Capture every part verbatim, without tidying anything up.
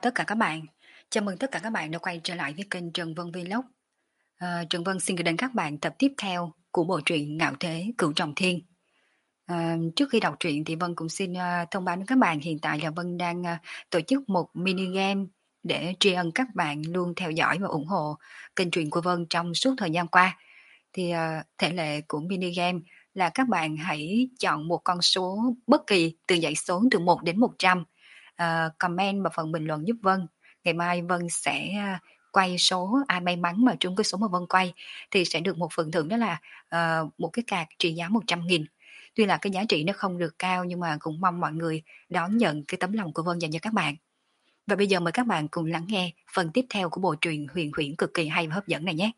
tất cả các bạn. Chào mừng tất cả các bạn đã quay trở lại với kênh Trần Vân Vlog. À, Trần Vân xin gửi đến các bạn tập tiếp theo của bộ truyện Ngạo Thế Cửu Trọng Thiên. À, trước khi đọc truyện thì Vân cũng xin uh, thông báo đến các bạn hiện tại là Vân đang uh, tổ chức một mini game để tri ân các bạn luôn theo dõi và ủng hộ kênh truyện của Vân trong suốt thời gian qua. Thì uh, thể lệ của mini game là các bạn hãy chọn một con số bất kỳ từ dãy số từ một đến một trăm. Uh, comment vào phần bình luận giúp Vân. Ngày mai Vân sẽ uh, quay số ai may mắn mà trúng cái số mà Vân quay thì sẽ được một phần thưởng, đó là uh, một cái card trị giá một trăm nghìn. Tuy là cái giá trị nó không được cao nhưng mà cũng mong mọi người đón nhận cái tấm lòng của Vân dành cho các bạn. Và bây giờ mời các bạn cùng lắng nghe phần tiếp theo của bộ truyện huyền huyễn cực kỳ hay và hấp dẫn này nhé.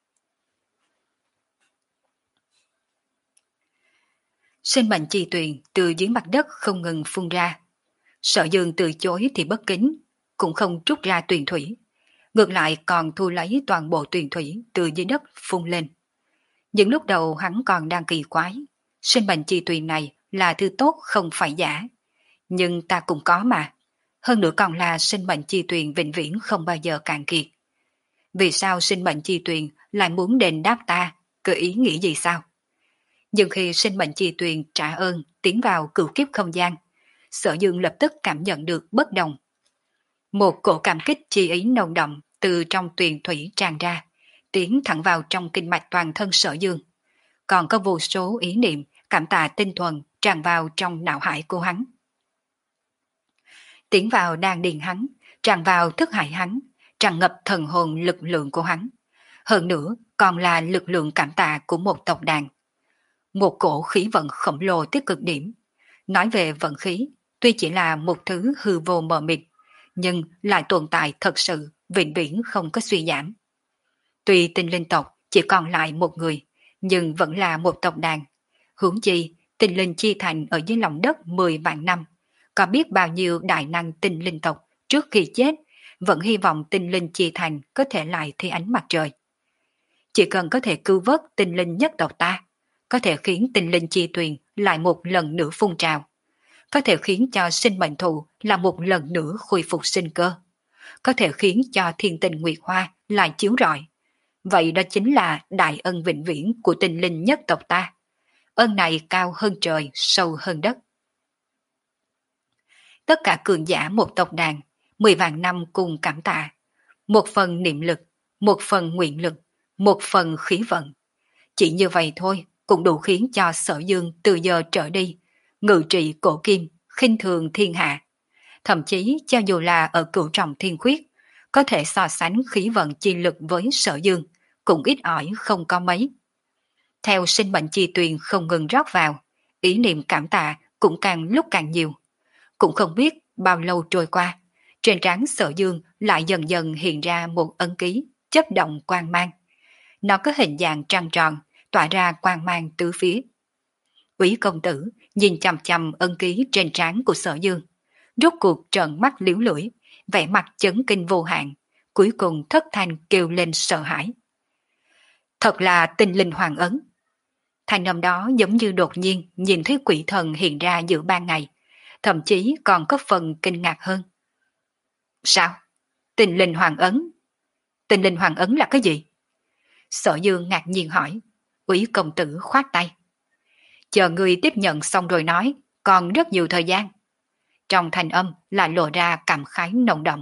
Sinh mệnh chi tuyền từ dưới mặt đất không ngừng phun ra. Sở Dương từ chối thì bất kính, cũng không trút ra tuyền thủy, ngược lại còn thu lấy toàn bộ tuyền thủy từ dưới đất phun lên. Những lúc đầu hắn còn đang kỳ quái, sinh mệnh chi tuyền này là thứ tốt không phải giả, nhưng ta cũng có mà, hơn nữa còn là sinh mệnh chi tuyền vĩnh viễn không bao giờ cạn kiệt. Vì sao sinh mệnh chi tuyền lại muốn đền đáp ta, có ý nghĩ gì sao? Nhưng khi sinh mệnh chi tuyền trả ơn tiến vào cửu kiếp không gian, Sở Dương lập tức cảm nhận được bất đồng. Một cổ cảm kích chi ý nồng đậm từ trong tuyền thủy tràn ra, tiến thẳng vào trong kinh mạch toàn thân Sở Dương. Còn có vô số ý niệm cảm tạ tinh thuần tràn vào trong não hải của hắn. Tiến vào đan điền hắn, tràn vào thức hải hắn, tràn ngập thần hồn lực lượng của hắn. Hơn nữa còn là lực lượng cảm tạ của một tộc đàn. Một cổ khí vận khổng lồ tới cực điểm. Nói về vận khí, tuy chỉ là một thứ hư vô mờ mịt, nhưng lại tồn tại thật sự, vĩnh viễn không có suy giảm. Tuy tinh linh tộc chỉ còn lại một người, nhưng vẫn là một tộc đàn. Huống chi, tinh linh chi thành ở dưới lòng đất mười vạn năm, có biết bao nhiêu đại năng tinh linh tộc trước khi chết, vẫn hy vọng tinh linh chi thành có thể lại thấy ánh mặt trời. Chỉ cần có thể cứu vớt tinh linh nhất tộc ta, có thể khiến tinh linh chi tuyền lại một lần nữa phun trào, có thể khiến cho sinh mệnh thụ là một lần nữa khôi phục sinh cơ, có thể khiến cho thiên tình nguyệt hoa lại chiếu rọi. Vậy đó chính là đại ân vĩnh viễn của tinh linh nhất tộc ta. Ân này cao hơn trời, sâu hơn đất. Tất cả cường giả một tộc đàn, mười vạn năm cùng cảm tạ. Một phần niệm lực, một phần nguyện lực, một phần khí vận. Chỉ như vậy thôi cũng đủ khiến cho Sở Dương từ giờ trở đi ngự trị cổ kim, khinh thường thiên hạ. Thậm chí cho dù là ở cửu trọng thiên khuyết, có thể so sánh khí vận chi lực với Sở Dương, cũng ít ỏi không có mấy. Theo sinh mệnh chi tuyền không ngừng rót vào, ý niệm cảm tạ cũng càng lúc càng nhiều. Cũng không biết bao lâu trôi qua, trên trán Sở Dương lại dần dần hiện ra một ấn ký, chấp động quang mang. Nó có hình dạng trăng tròn, tỏa ra quang mang tứ phía. Úy công tử nhìn chằm chằm ân ký trên trán của Sở Dương, rốt cuộc trợn mắt liếu lưỡi, vẻ mặt chấn kinh vô hạn, cuối cùng thất thanh kêu lên sợ hãi. Thật là tinh linh hoàng ấn. Thanh âm đó giống như đột nhiên nhìn thấy quỷ thần hiện ra giữa ban ngày, thậm chí còn có phần kinh ngạc hơn. Sao? Tinh linh hoàng ấn? Tinh linh hoàng ấn là cái gì? Sở Dương ngạc nhiên hỏi. Úy công tử khoát tay. Chờ người tiếp nhận xong rồi nói, còn rất nhiều thời gian. Trong thanh âm lại lộ ra cảm khái nồng đậm.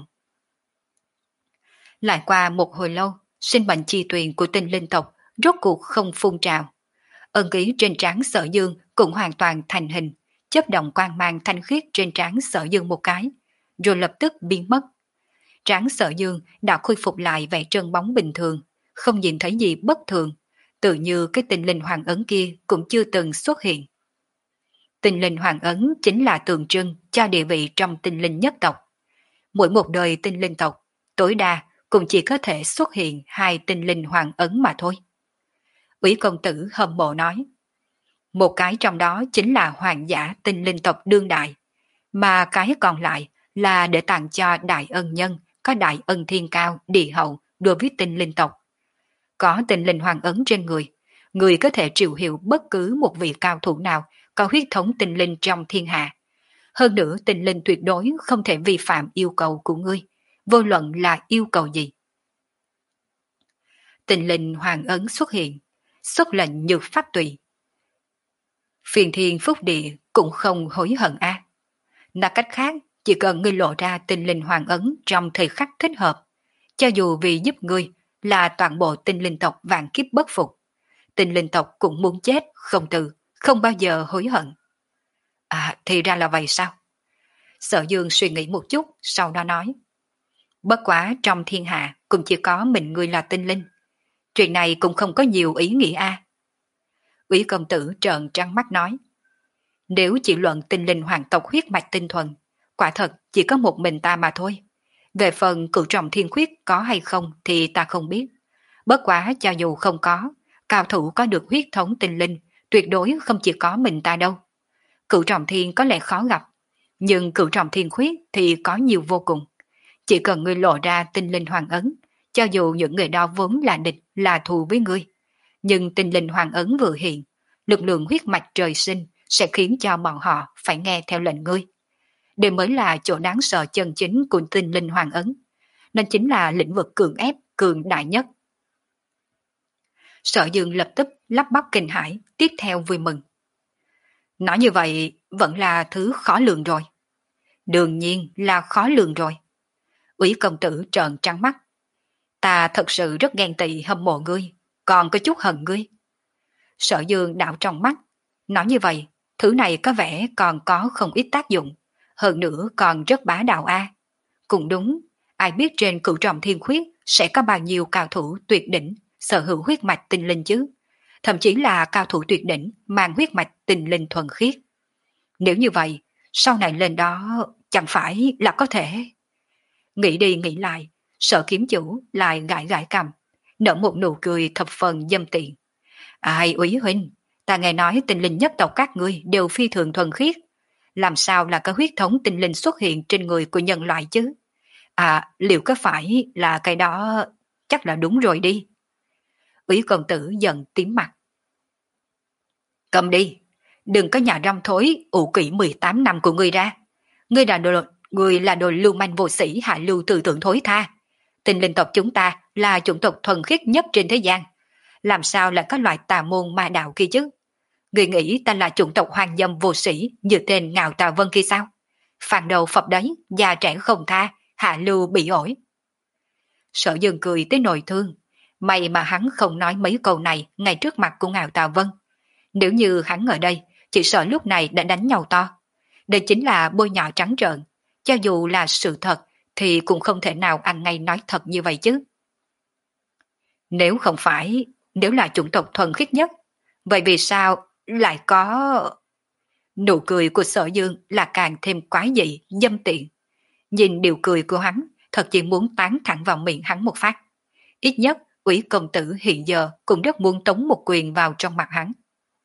Lại qua một hồi lâu, sinh mệnh chi tuyền của tinh linh tộc rốt cuộc không phun trào. Ân ký trên trán Sở Dương cũng hoàn toàn thành hình, chớp động quang mang thanh khiết trên trán Sở Dương một cái, rồi lập tức biến mất. Trán Sở Dương đã khôi phục lại vẻ trơn bóng bình thường, không nhìn thấy gì bất thường, tự như cái tinh linh hoàng ấn kia cũng chưa từng xuất hiện. Tinh linh hoàng ấn chính là tượng trưng cho địa vị trong tinh linh nhất tộc. Mỗi một đời tinh linh tộc, tối đa cũng chỉ có thể xuất hiện hai tinh linh hoàng ấn mà thôi. Úy công tử hâm mộ nói. Một cái trong đó chính là hoàng giả tinh linh tộc đương đại, mà cái còn lại là để tặng cho đại ân nhân có đại ân thiên cao địa hậu đối với tinh linh tộc. Có tinh linh hoàng ấn trên người, người có thể triệu hiệu bất cứ một vị cao thủ nào có huyết thống tinh linh trong thiên hạ. Hơn nữa tinh linh tuyệt đối không thể vi phạm yêu cầu của ngươi, vô luận là yêu cầu gì. Tinh linh hoàng ấn xuất hiện, xuất lệnh nhược pháp tùy. Phiền thiên phúc địa cũng không hối hận a. Nói cách khác, chỉ cần ngươi lộ ra tinh linh hoàng ấn trong thời khắc thích hợp, cho dù vì giúp ngươi là toàn bộ tinh linh tộc vạn kiếp bất phục, tinh linh tộc cũng muốn chết không từ, không bao giờ hối hận. À, thì ra là vậy sao? Sở Dương suy nghĩ một chút, sau đó nói. Bất quá trong thiên hạ cũng chỉ có mình ngươi là tinh linh. Chuyện này cũng không có nhiều ý nghĩa a. Úy công tử trợn trắng mắt nói. Nếu chỉ luận tinh linh hoàng tộc huyết mạch tinh thuần, quả thật chỉ có một mình ta mà thôi. Về phần cửu trọng thiên khuyết có hay không thì ta không biết. Bất quá cho dù không có, cao thủ có được huyết thống tinh linh tuyệt đối không chỉ có mình ta đâu. Cửu trọng thiên có lẽ khó gặp, nhưng cửu trọng thiên khuyết thì có nhiều vô cùng. Chỉ cần ngươi lộ ra tinh linh hoàng ấn, cho dù những người đó vốn là địch là thù với ngươi, nhưng tinh linh hoàng ấn vừa hiện, lực lượng huyết mạch trời sinh sẽ khiến cho bọn họ phải nghe theo lệnh ngươi. Đây mới là chỗ đáng sợ chân chính của tinh linh hoàng ấn. Nên chính là lĩnh vực cường ép, cường đại nhất. Sở Dương lập tức lắp bắp kinh hãi, tiếp theo vui mừng. Nói như vậy vẫn là thứ khó lường rồi. Đương nhiên là khó lường rồi. Úy công tử trợn trắng mắt. Ta thật sự rất ghen tị hâm mộ ngươi, còn có chút hận ngươi. Sở Dương đảo trong mắt. Nói như vậy, thứ này có vẻ còn có không ít tác dụng. Hơn nữa còn rất bá đạo a. Cũng đúng, ai biết trên cửu trọng thiên khuyết sẽ có bao nhiêu cao thủ tuyệt đỉnh sở hữu huyết mạch tinh linh chứ. Thậm chí là cao thủ tuyệt đỉnh mang huyết mạch tinh linh thuần khiết. Nếu như vậy, sau này lên đó chẳng phải là có thể. Nghĩ đi nghĩ lại, Sở kiếm chủ lại gãi gãi cằm, nở một nụ cười thập phần dâm tiện. Ai Úy huynh, ta nghe nói tinh linh nhất tộc các ngươi đều phi thường thuần khiết. Làm sao là có huyết thống tinh linh xuất hiện trên người của nhân loại chứ? À, liệu có phải là cái đó? Chắc là đúng rồi đi. Úy công tử giận tím mặt. Cầm đi, đừng có nhà rong thối ủ kỷ mười tám năm của ngươi ra. Ngươi là đồ, ngươi là đồ lưu manh vô sĩ hạ lưu tư tưởng thối tha. Tinh linh tộc chúng ta là chủng tộc thuần khiết nhất trên thế gian. Làm sao lại có loại tà môn ma đạo kia chứ? Ngươi nghĩ ta là chủng tộc hoang dâm vô sĩ như tên Ngạo Tà Vân kia sao? Phàn đầu phập đấy, già trẻ không tha, hạ lưu bị ổi. Sở Dương cười tới nồi thương. May mà hắn không nói mấy câu này ngay trước mặt của Ngạo Tà Vân. Nếu như hắn ở đây, chỉ sợ lúc này đã đánh nhau to. Đây chính là bôi nhọ trắng trợn. Cho dù là sự thật, thì cũng không thể nào anh ngay nói thật như vậy chứ. Nếu không phải, nếu là chủng tộc thuần khiết nhất, vậy vì sao lại có... Nụ cười của Sở Dương là càng thêm quái dị, dâm tiện. Nhìn điều cười của hắn, thật chỉ muốn tán thẳng vào miệng hắn một phát. Ít nhất, Úy công tử hiện giờ cũng rất muốn tống một quyền vào trong mặt hắn.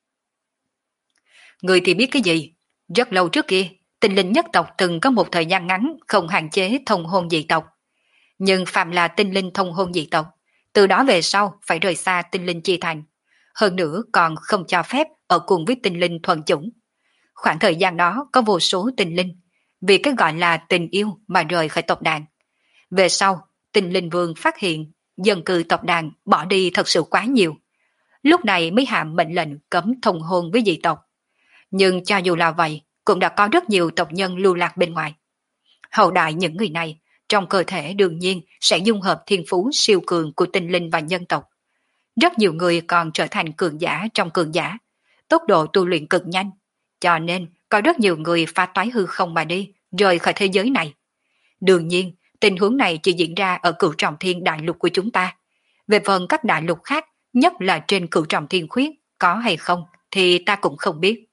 Người thì biết cái gì? Rất lâu trước kia, tinh linh nhất tộc từng có một thời gian ngắn không hạn chế thông hôn dị tộc. Nhưng phạm là tinh linh thông hôn dị tộc, từ đó về sau phải rời xa tinh linh chi thành. Hơn nữa còn không cho phép ở cùng với tinh linh thuần chủng. Khoảng thời gian đó có vô số tinh linh, vì cái gọi là tình yêu mà rời khỏi tộc đàn. Về sau, tinh linh vương phát hiện dân cư tộc đàn bỏ đi thật sự quá nhiều. Lúc này mới hạ mệnh lệnh cấm thông hôn với dị tộc. Nhưng cho dù là vậy, cũng đã có rất nhiều tộc nhân lưu lạc bên ngoài. Hậu đại những người này, trong cơ thể đương nhiên sẽ dung hợp thiên phú siêu cường của tinh linh và nhân tộc. Rất nhiều người còn trở thành cường giả trong cường giả, tốc độ tu luyện cực nhanh, cho nên có rất nhiều người phá toái hư không mà đi, rời khỏi thế giới này. Đương nhiên, tình huống này chỉ diễn ra ở cửu trọng thiên đại lục của chúng ta. Về phần các đại lục khác, nhất là trên cửu trọng thiên khuyết, có hay không, thì ta cũng không biết.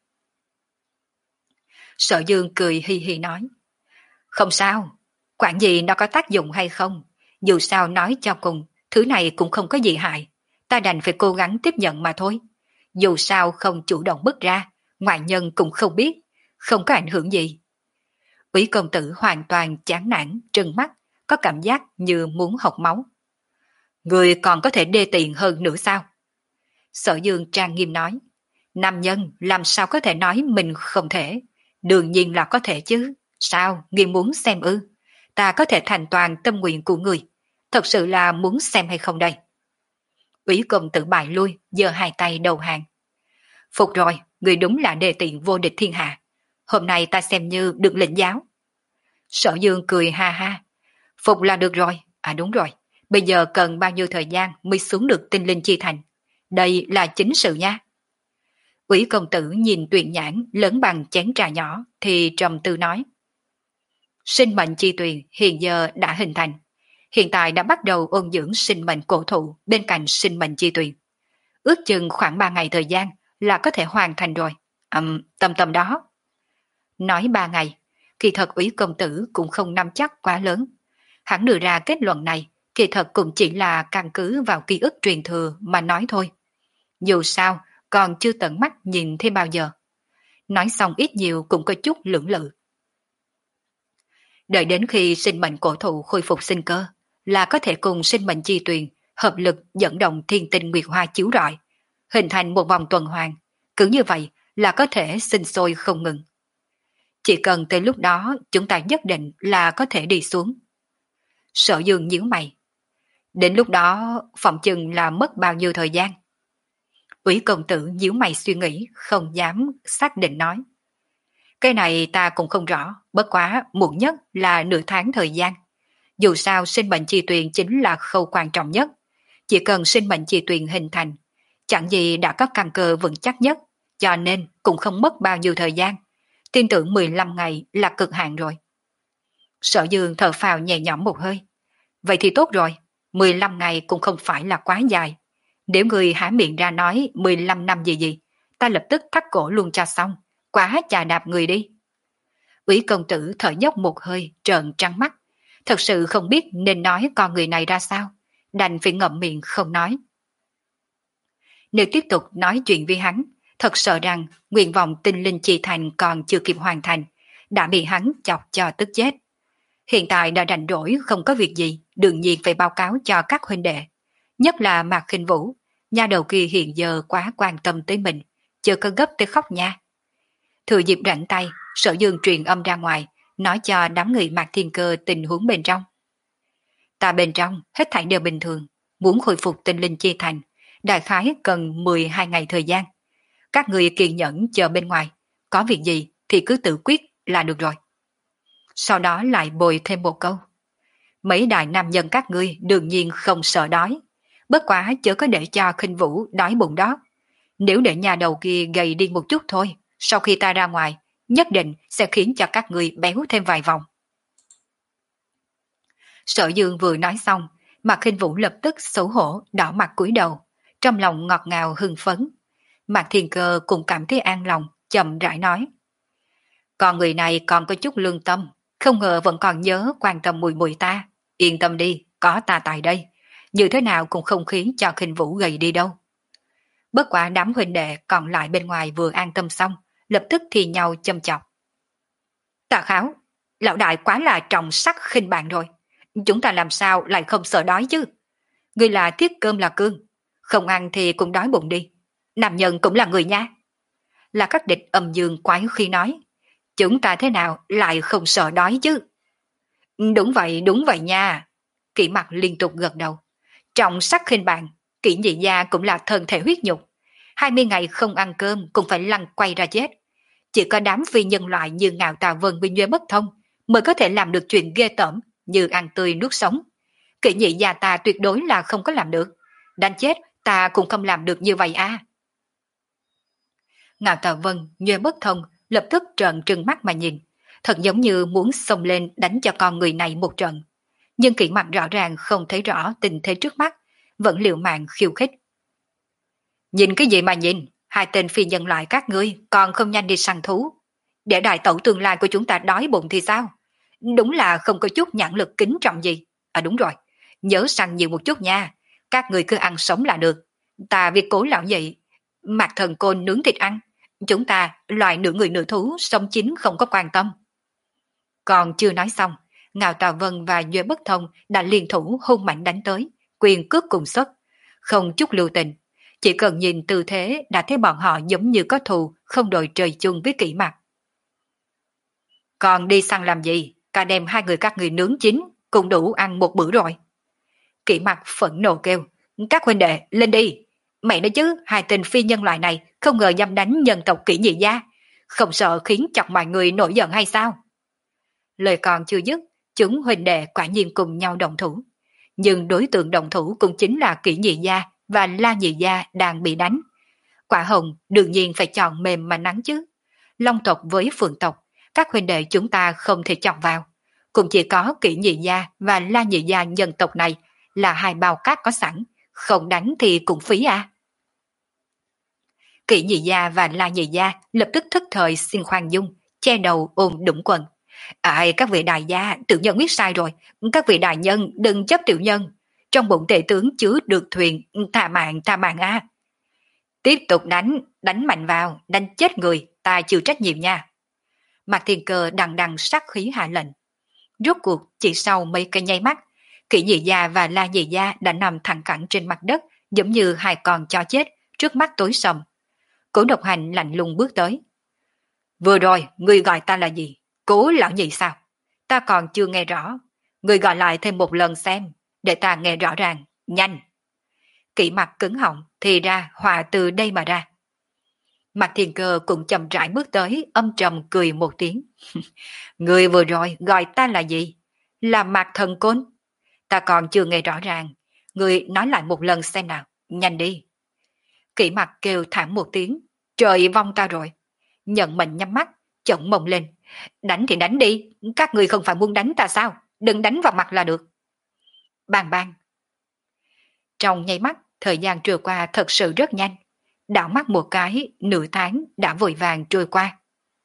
Sở Dương cười hi hi nói. Không sao, quản gì nó có tác dụng hay không, dù sao nói cho cùng, thứ này cũng không có gì hại, ta đành phải cố gắng tiếp nhận mà thôi. Dù sao không chủ động bước ra, ngoại nhân cũng không biết, không có ảnh hưởng gì. Úy công tử hoàn toàn chán nản, trừng mắt, có cảm giác như muốn học máu. Người còn có thể đê tiện hơn nữa sao? Sở Dương trang nghiêm nói. Nam nhân làm sao có thể nói mình không thể, Đương nhiên là có thể chứ. Sao, ngươi muốn xem ư? Ta có thể thành toàn tâm nguyện của người. Thật sự là muốn xem hay không đây? Úy công tử bại lui, giơ hai tay đầu hàng. Phục rồi, người đúng là đề tiện vô địch thiên hạ. Hôm nay ta xem như được lĩnh giáo. Sở Dương cười ha ha. Phục là được rồi. À đúng rồi, bây giờ cần bao nhiêu thời gian mới xuống được tinh linh chi thành? Đây là chính sự nha. Úy công tử nhìn Tuyền Nhãn lớn bằng chén trà nhỏ thì trầm tư nói. Sinh mệnh chi tuyền hiện giờ đã hình thành. Hiện tại đã bắt đầu ôn dưỡng sinh mệnh cổ thụ bên cạnh sinh mệnh chi tuyền. Ước chừng khoảng ba ngày thời gian là có thể hoàn thành rồi. Ừm, tầm tầm đó. Nói ba ngày, kỳ thật Úy công tử cũng không nắm chắc quá lớn. Hắn đưa ra kết luận này, kỳ thật cũng chỉ là căn cứ vào ký ức truyền thừa mà nói thôi. Dù sao, còn chưa tận mắt nhìn thấy bao giờ. Nói xong ít nhiều cũng có chút lưỡng lự. Đợi đến khi sinh mệnh cổ thụ khôi phục sinh cơ, là có thể cùng sinh mệnh chi tuyền hợp lực dẫn động thiên tinh nguyệt hoa chiếu rọi, hình thành một vòng tuần hoàn. Cứ như vậy là có thể sinh sôi không ngừng. Chỉ cần tới lúc đó chúng ta nhất định là có thể đi xuống. Sở Dương nhíu mày. Đến lúc đó phòng chừng là mất bao nhiêu thời gian? Úy công tử nhíu mày suy nghĩ, không dám xác định nói. Cái này ta cũng không rõ, bất quá muộn nhất là nửa tháng thời gian. Dù sao sinh mệnh chi tuyền chính là khâu quan trọng nhất. Chỉ cần sinh mệnh chi tuyền hình thành, chẳng gì đã có căn cơ vững chắc nhất, cho nên cũng không mất bao nhiêu thời gian. Tin tưởng mười lăm ngày là cực hạn rồi. Sở Dương thở phào nhẹ nhõm một hơi. Vậy thì tốt rồi, mười lăm ngày cũng không phải là quá dài. Nếu người há miệng ra nói mười lăm năm gì gì, ta lập tức thắt cổ luôn cho xong, quá chà đạp người đi. Úy công tử thở dốc một hơi, trợn trắng mắt. Thật sự không biết nên nói con người này ra sao, đành phải ngậm miệng không nói. Nếu tiếp tục nói chuyện với hắn, thật sợ rằng nguyện vọng tinh linh chi thành còn chưa kịp hoàn thành, đã bị hắn chọc cho tức chết. Hiện tại đã rảnh rỗi không có việc gì, đương nhiên phải báo cáo cho các huynh đệ. Nhất là Mạc Khinh Vũ, nha đầu kia hiện giờ quá quan tâm tới mình, chưa có gấp tới khóc nha. Thừa dịp rảnh tay, Sở Dương truyền âm ra ngoài, nói cho đám người Mạc Thiên Cơ tình huống bên trong. Ta bên trong, hết thảy đều bình thường, muốn khôi phục tinh linh chi thành, đại khái cần mười hai ngày thời gian. Các người kiên nhẫn chờ bên ngoài, có việc gì thì cứ tự quyết là được rồi. Sau đó lại bồi thêm một câu. Mấy đại nam nhân các ngươi đương nhiên không sợ đói, bất quá chớ có để cho Khinh Vũ đói bụng đó. Nếu để nhà đầu kia gầy đi một chút thôi, sau khi ta ra ngoài, nhất định sẽ khiến cho các ngươi béo thêm vài vòng. Sở Dương vừa nói xong, Mạc Khinh Vũ lập tức xấu hổ đỏ mặt cúi đầu, trong lòng ngọt ngào hưng phấn. Mạc Thiên Cơ cũng cảm thấy an lòng, chậm rãi nói. Con người này còn có chút lương tâm, không ngờ vẫn còn nhớ quan tâm mùi mùi ta. Yên tâm đi, có ta tại đây, như thế nào cũng không khiến cho Khinh Vũ gầy đi đâu. Bất quả đám huynh đệ còn lại bên ngoài vừa an tâm xong, lập tức thì nhau châm chọc. Tạ Kháo, lão đại quá là trọng sắc khinh bạn rồi. Chúng ta làm sao lại không sợ đói chứ? Người là thiết cơm là cương, không ăn thì cũng đói bụng đi. Nam nhân cũng là người nha. Là các địch âm dương quái khi nói. Chúng ta thế nào lại không sợ đói chứ? Đúng vậy, đúng vậy nha. Kỷ Mặc liên tục gật đầu. Trọng sắc khinh bạn, Kỷ nhị gia cũng là thân thể huyết nhục. hai mươi ngày không ăn cơm cũng phải lăn quay ra chết. Chỉ có đám phi nhân loại như Ngạo Tà Vân với Nhuế Bất Thông mới có thể làm được chuyện ghê tởm như ăn tươi nuốt sống. Kỷ nhị gia ta tuyệt đối là không có làm được. Đánh chết ta cũng không làm được như vậy à. Ngạo Tà Vân, Nhuế Bất Thông lập tức trợn trừng mắt mà nhìn, thật giống như muốn xông lên đánh cho con người này một trận. Nhưng Kỷ Mặc rõ ràng không thấy rõ tình thế trước mắt, vẫn liều mạng khiêu khích. Nhìn cái gì mà nhìn, hai tên phi nhân loại các ngươi còn không nhanh đi săn thú. Để đại tẩu tương lai của chúng ta đói bụng thì sao? Đúng là không có chút nhãn lực kính trọng gì. À đúng rồi, nhớ săn nhiều một chút nha, các người cứ ăn sống là được. Ta việc cố lão nhị, Mạc Thần Côn nướng thịt ăn. Chúng ta, loại nửa người nửa thú, sống chín không có quan tâm. Còn chưa nói xong, Ngạo Tà Vân và Nhuế Bất Thông đã liên thủ hung mạnh đánh tới, quyền cước cùng xuất, không chút lưu tình. Chỉ cần nhìn tư thế đã thấy bọn họ giống như có thù, không đội trời chung với Kỷ Mặc. Còn đi săn làm gì? Cả đêm hai người các người nướng chín, cũng đủ ăn một bữa rồi. Kỷ Mặc phẫn nộ kêu, các huynh đệ, lên đi. Mẹ nói chứ, hai tên phi nhân loại này không ngờ dám đánh nhân tộc Kỷ Nhị gia, không sợ khiến chọc mọi người nổi giận hay sao? Lời còn chưa dứt, chúng huynh đệ quả nhiên cùng nhau động thủ. Nhưng đối tượng động thủ cũng chính là Kỷ Nhị gia và La Nhị gia đang bị đánh. Quả hồng đương nhiên phải chọn mềm mà nắng chứ. Long tộc với Phượng tộc, các huynh đệ chúng ta không thể chọn vào. Cũng chỉ có Kỷ Nhị gia và La Nhị gia nhân tộc này là hai bao cát có sẵn, không đánh thì cũng phí à. Kỷ Nhị gia và La Nhị gia lập tức thất thời xin khoan dung, che đầu ôm đũng quần. Ai, các vị đại gia, tiểu nhân biết sai rồi, các vị đại nhân đừng chấp tiểu nhân. Trong bụng tể tướng chứa được thuyền, tha mạng tha mạng a. Tiếp tục đánh, đánh mạnh vào, đánh chết người, ta chịu trách nhiệm nha. Mạc Thiên Cơ đằng đằng sát khí hạ lệnh. Rốt cuộc chỉ sau mấy cái nháy mắt, Kỷ Nhị gia và La Nhị gia đã nằm thẳng cẳng trên mặt đất, giống như hai con chó chết, trước mắt tối sầm. Cố Độc Hành lạnh lùng bước tới. Vừa rồi, ngươi gọi ta là gì? Cố lão nhị sao? Ta còn chưa nghe rõ. Ngươi gọi lại thêm một lần xem, để ta nghe rõ ràng, nhanh. Kỷ Mặc cứng họng, thì ra hòa từ đây mà ra. Mạc Thiên Cơ cũng chậm rãi bước tới, âm trầm cười một tiếng. Ngươi vừa rồi gọi ta là gì? Là Mạc Thần Côn. Ta còn chưa nghe rõ ràng. Ngươi nói lại một lần xem nào, nhanh đi. Kỷ Mặc kêu thảm một tiếng. Trời vong ta rồi. Nhận mệnh nhắm mắt, chổng mông lên. Đánh thì đánh đi, các ngươi không phải muốn đánh ta sao? Đừng đánh vào mặt là được. Bang bang. Trong nháy mắt, thời gian trôi qua thật sự rất nhanh. Đảo mắt một cái, nửa tháng đã vội vàng trôi qua.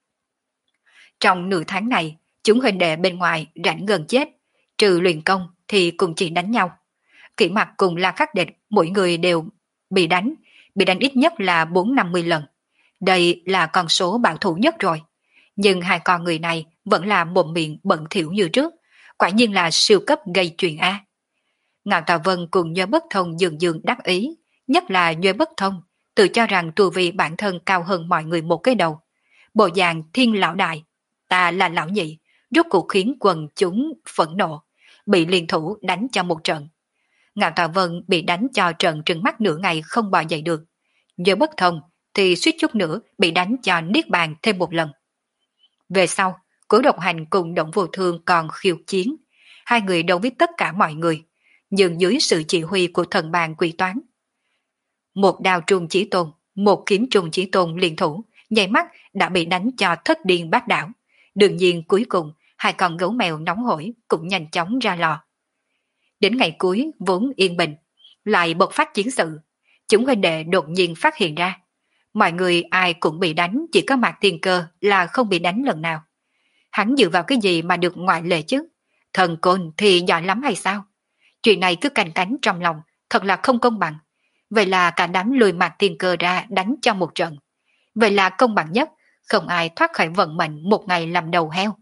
Trong nửa tháng này, chúng huynh đệ bên ngoài rảnh gần chết, trừ luyện công thì cùng chỉ đánh nhau. Kỷ Mặc cùng La Khắc Địch, mỗi người đều bị đánh, bị đánh ít nhất là bốn năm mươi lần. Đây là con số bảo thủ nhất rồi. Nhưng hai con người này vẫn là mồm miệng bẩn thỉu như trước, quả nhiên là siêu cấp gây chuyện A. Ngạo Tà Vân cùng Nhuê Bất Thông dường dường đắc ý, nhất là Nhuê Bất Thông, tự cho rằng tu vi bản thân cao hơn mọi người một cái đầu. Bộ dạng thiên lão đại, ta là lão nhị, rốt cuộc khiến quần chúng phẫn nộ, bị liên thủ đánh cho một trận. Ngạo Tà Vân bị đánh cho trận trừng mắt nửa ngày không bò dậy được. Nhuê Bất Thông thì suýt chút nữa bị đánh cho niết bàn thêm một lần. Về sau, Cố Độc Hành cùng Động Vô Thương còn khiêu chiến. Hai người đấu với tất cả mọi người, nhưng dưới sự chỉ huy của thần bàn quỷ toán. Một đao trùng chỉ tôn, một kiếm trùng chỉ tôn liên thủ, nháy mắt đã bị đánh cho thất điên bát đảo. Đương nhiên cuối cùng, hai con gấu mèo nóng hổi cũng nhanh chóng ra lò. Đến ngày cuối vốn yên bình, lại bộc phát chiến sự. Chúng huynh đệ đột nhiên phát hiện ra. Mọi người ai cũng bị đánh, chỉ có Mạc Thiên Cơ là không bị đánh lần nào. Hắn dựa vào cái gì mà được ngoại lệ chứ? Thần Côn thì giỏi lắm hay sao? Chuyện này cứ canh cánh trong lòng, thật là không công bằng. Vậy là cả đám lùi Mạc Thiên Cơ ra đánh cho một trận. Vậy là công bằng nhất, không ai thoát khỏi vận mệnh một ngày làm đầu heo.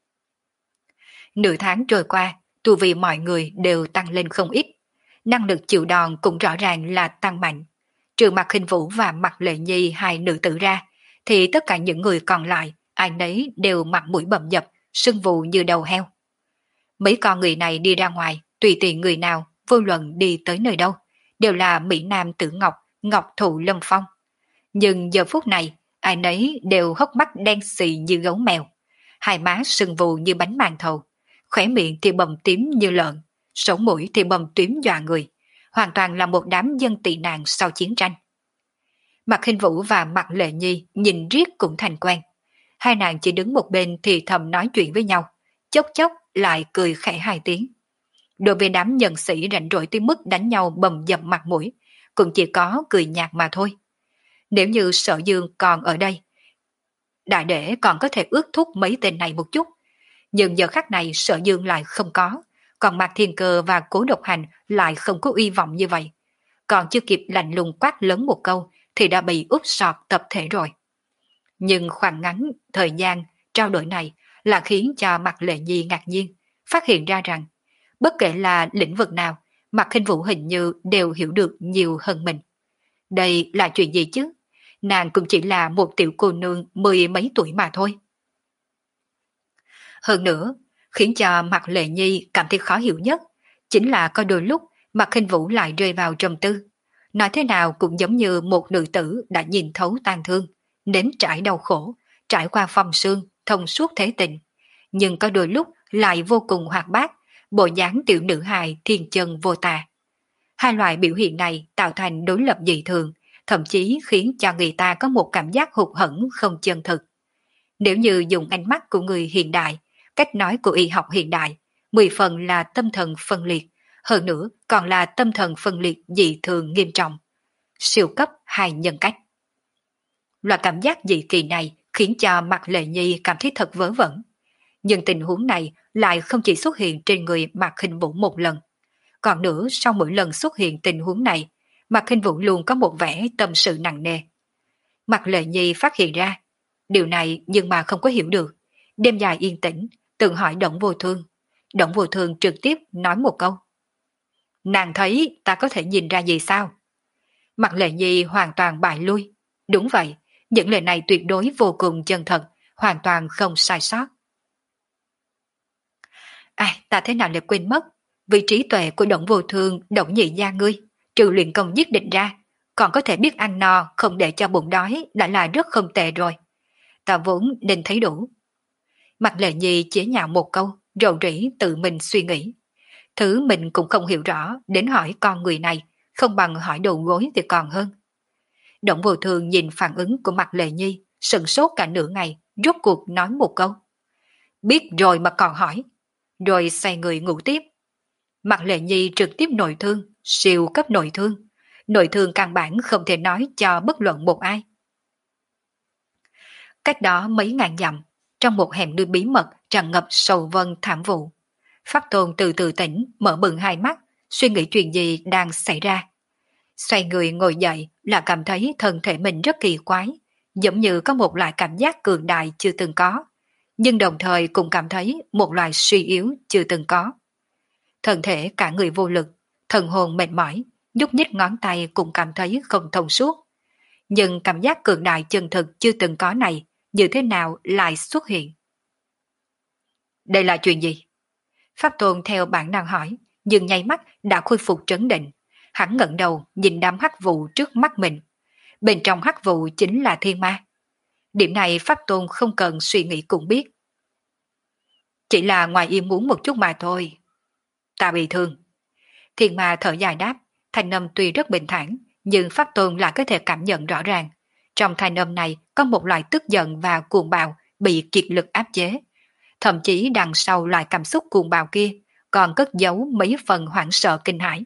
Nửa tháng trôi qua, tu vi mọi người đều tăng lên không ít. Năng lực chịu đòn cũng rõ ràng là tăng mạnh. Trừ Mạc Khinh Vũ và Mạc Lệ Nhi hai nữ tử ra, thì tất cả những người còn lại, ai nấy đều mặt mũi bầm dập, sưng vù như đầu heo. Mấy con người này đi ra ngoài, tùy tiện người nào, vô luận đi tới nơi đâu, đều là Mỹ Nam Tử Ngọc, Ngọc Thụ Lâm Phong. Nhưng giờ phút này, ai nấy đều hốc mắt đen xì như gấu mèo, hai má sưng vù như bánh màn thầu, khỏe miệng thì bầm tím như lợn, sống mũi thì bầm tím dọa người, hoàn toàn là một đám dân tị nạn sau chiến tranh. Mạc Khinh Vũ và Mạc Lệ Nhi nhìn riết cũng thành quen. Hai nàng chỉ đứng một bên thì thầm nói chuyện với nhau, chốc chốc lại cười khẽ hai tiếng. Đối với đám nhân sĩ rảnh rỗi tới mức đánh nhau bầm dập mặt mũi, cũng chỉ có cười nhạt mà thôi. Nếu như Sở Dương còn ở đây, đại để còn có thể ước thúc mấy tên này một chút. Nhưng giờ khắc này Sở Dương lại không có, còn Mạc Thiên Cơ và Cố Độc Hành lại không có uy vọng như vậy. Còn chưa kịp lạnh lùng quát lớn một câu thì đã bị úp sọt tập thể rồi. Nhưng khoảng ngắn thời gian trao đổi này là khiến cho Mạc Lệ Nhi ngạc nhiên, phát hiện ra rằng bất kể là lĩnh vực nào, Mạc Khinh Vũ hình như đều hiểu được nhiều hơn mình. Đây là chuyện gì chứ? Nàng cũng chỉ là một tiểu cô nương mười mấy tuổi mà thôi. Hơn nữa, khiến cho Mạc Lệ Nhi cảm thấy khó hiểu nhất, chính là có đôi lúc Mạc Khinh Vũ lại rơi vào trầm tư. Nói thế nào cũng giống như một nữ tử đã nhìn thấu tang thương, nếm trải đau khổ, trải qua phong sương, thông suốt thế tình. Nhưng có đôi lúc lại vô cùng hoạt bát, bộ dáng tiểu nữ hài thiên chân vô tà. Hai loại biểu hiện này tạo thành đối lập dị thường, thậm chí khiến cho người ta có một cảm giác hụt hẫng không chân thực. Nếu như dùng ánh mắt của người hiện đại, cách nói của y học hiện đại, mười phần là tâm thần phân liệt, hơn nữa còn là tâm thần phân liệt dị thường nghiêm trọng. Siêu cấp hai nhân cách. Loại cảm giác dị kỳ này khiến cho Mạc Lệ Nhi cảm thấy thật vớ vẩn. Nhưng tình huống này lại không chỉ xuất hiện trên người Mạc Khinh Vũ một lần. Còn nữa, sau mỗi lần xuất hiện tình huống này, Mạc Khinh Vũ luôn có một vẻ tâm sự nặng nề. Mạc Lệ Nhi phát hiện ra điều này nhưng mà không có hiểu được. Đêm dài yên tĩnh, tự hỏi Đổng Vô Thương. Đổng Vô Thương trực tiếp nói một câu. Nàng thấy ta có thể nhìn ra gì sao? Mạc Lệ Nhi hoàn toàn bại lui. Đúng vậy, những lời này tuyệt đối vô cùng chân thật, hoàn toàn không sai sót. Ai, ta thế nào lại quên mất, vị trí tuệ của Đổng Vô Thương, Đổng Nhị gia ngươi, trừ luyện công giết địch ra, còn có thể biết ăn no không để cho bụng đói đã là rất không tệ rồi. Ta vốn nên thấy đủ. Mạc Lệ Nhi chế nhạo một câu, rầu rĩ tự mình suy nghĩ. Thứ mình cũng không hiểu rõ, đến hỏi con người này, không bằng hỏi đầu gối thì còn hơn. Đổng Vô Thương nhìn phản ứng của Mạc Lệ Nhi, sững sốt cả nửa ngày, rốt cuộc nói một câu. Biết rồi mà còn hỏi. Rồi xoay người ngủ tiếp. Mạc Lệ Nhi trực tiếp nội thương, siêu cấp nội thương. Nội thương căn bản không thể nói cho bất luận một ai. Cách đó mấy ngàn dặm, trong một hẻm núi bí mật tràn ngập sầu vân thảm vụ. Pháp Tôn từ từ tỉnh, mở bừng hai mắt, suy nghĩ chuyện gì đang xảy ra. Xoay người ngồi dậy là cảm thấy thân thể mình rất kỳ quái, giống như có một loại cảm giác cường đại chưa từng có, nhưng đồng thời cũng cảm thấy một loại suy yếu chưa từng có. Thân thể cả người vô lực, thần hồn mệt mỏi, nhúc nhích ngón tay cũng cảm thấy không thông suốt. Nhưng cảm giác cường đại chân thực chưa từng có này như thế nào lại xuất hiện? Đây là chuyện gì? Pháp Tôn theo bản năng hỏi, nhưng nháy mắt đã khôi phục trấn định. Hắn ngẩng đầu nhìn đám hắc vụ trước mắt mình. Bên trong hắc vụ chính là thiên ma. Điểm này Pháp Tôn không cần suy nghĩ cũng biết. Chỉ là ngoài ý muốn một chút mà thôi. Ta bị thương. Thiên ma thở dài đáp, thanh âm tuy rất bình thản, nhưng Pháp Tôn lại có thể cảm nhận rõ ràng. Trong thanh âm này có một loại tức giận và cuồng bạo bị kiệt lực áp chế. Thậm chí đằng sau loại cảm xúc cuồng bạo kia còn cất giấu mấy phần hoảng sợ kinh hãi.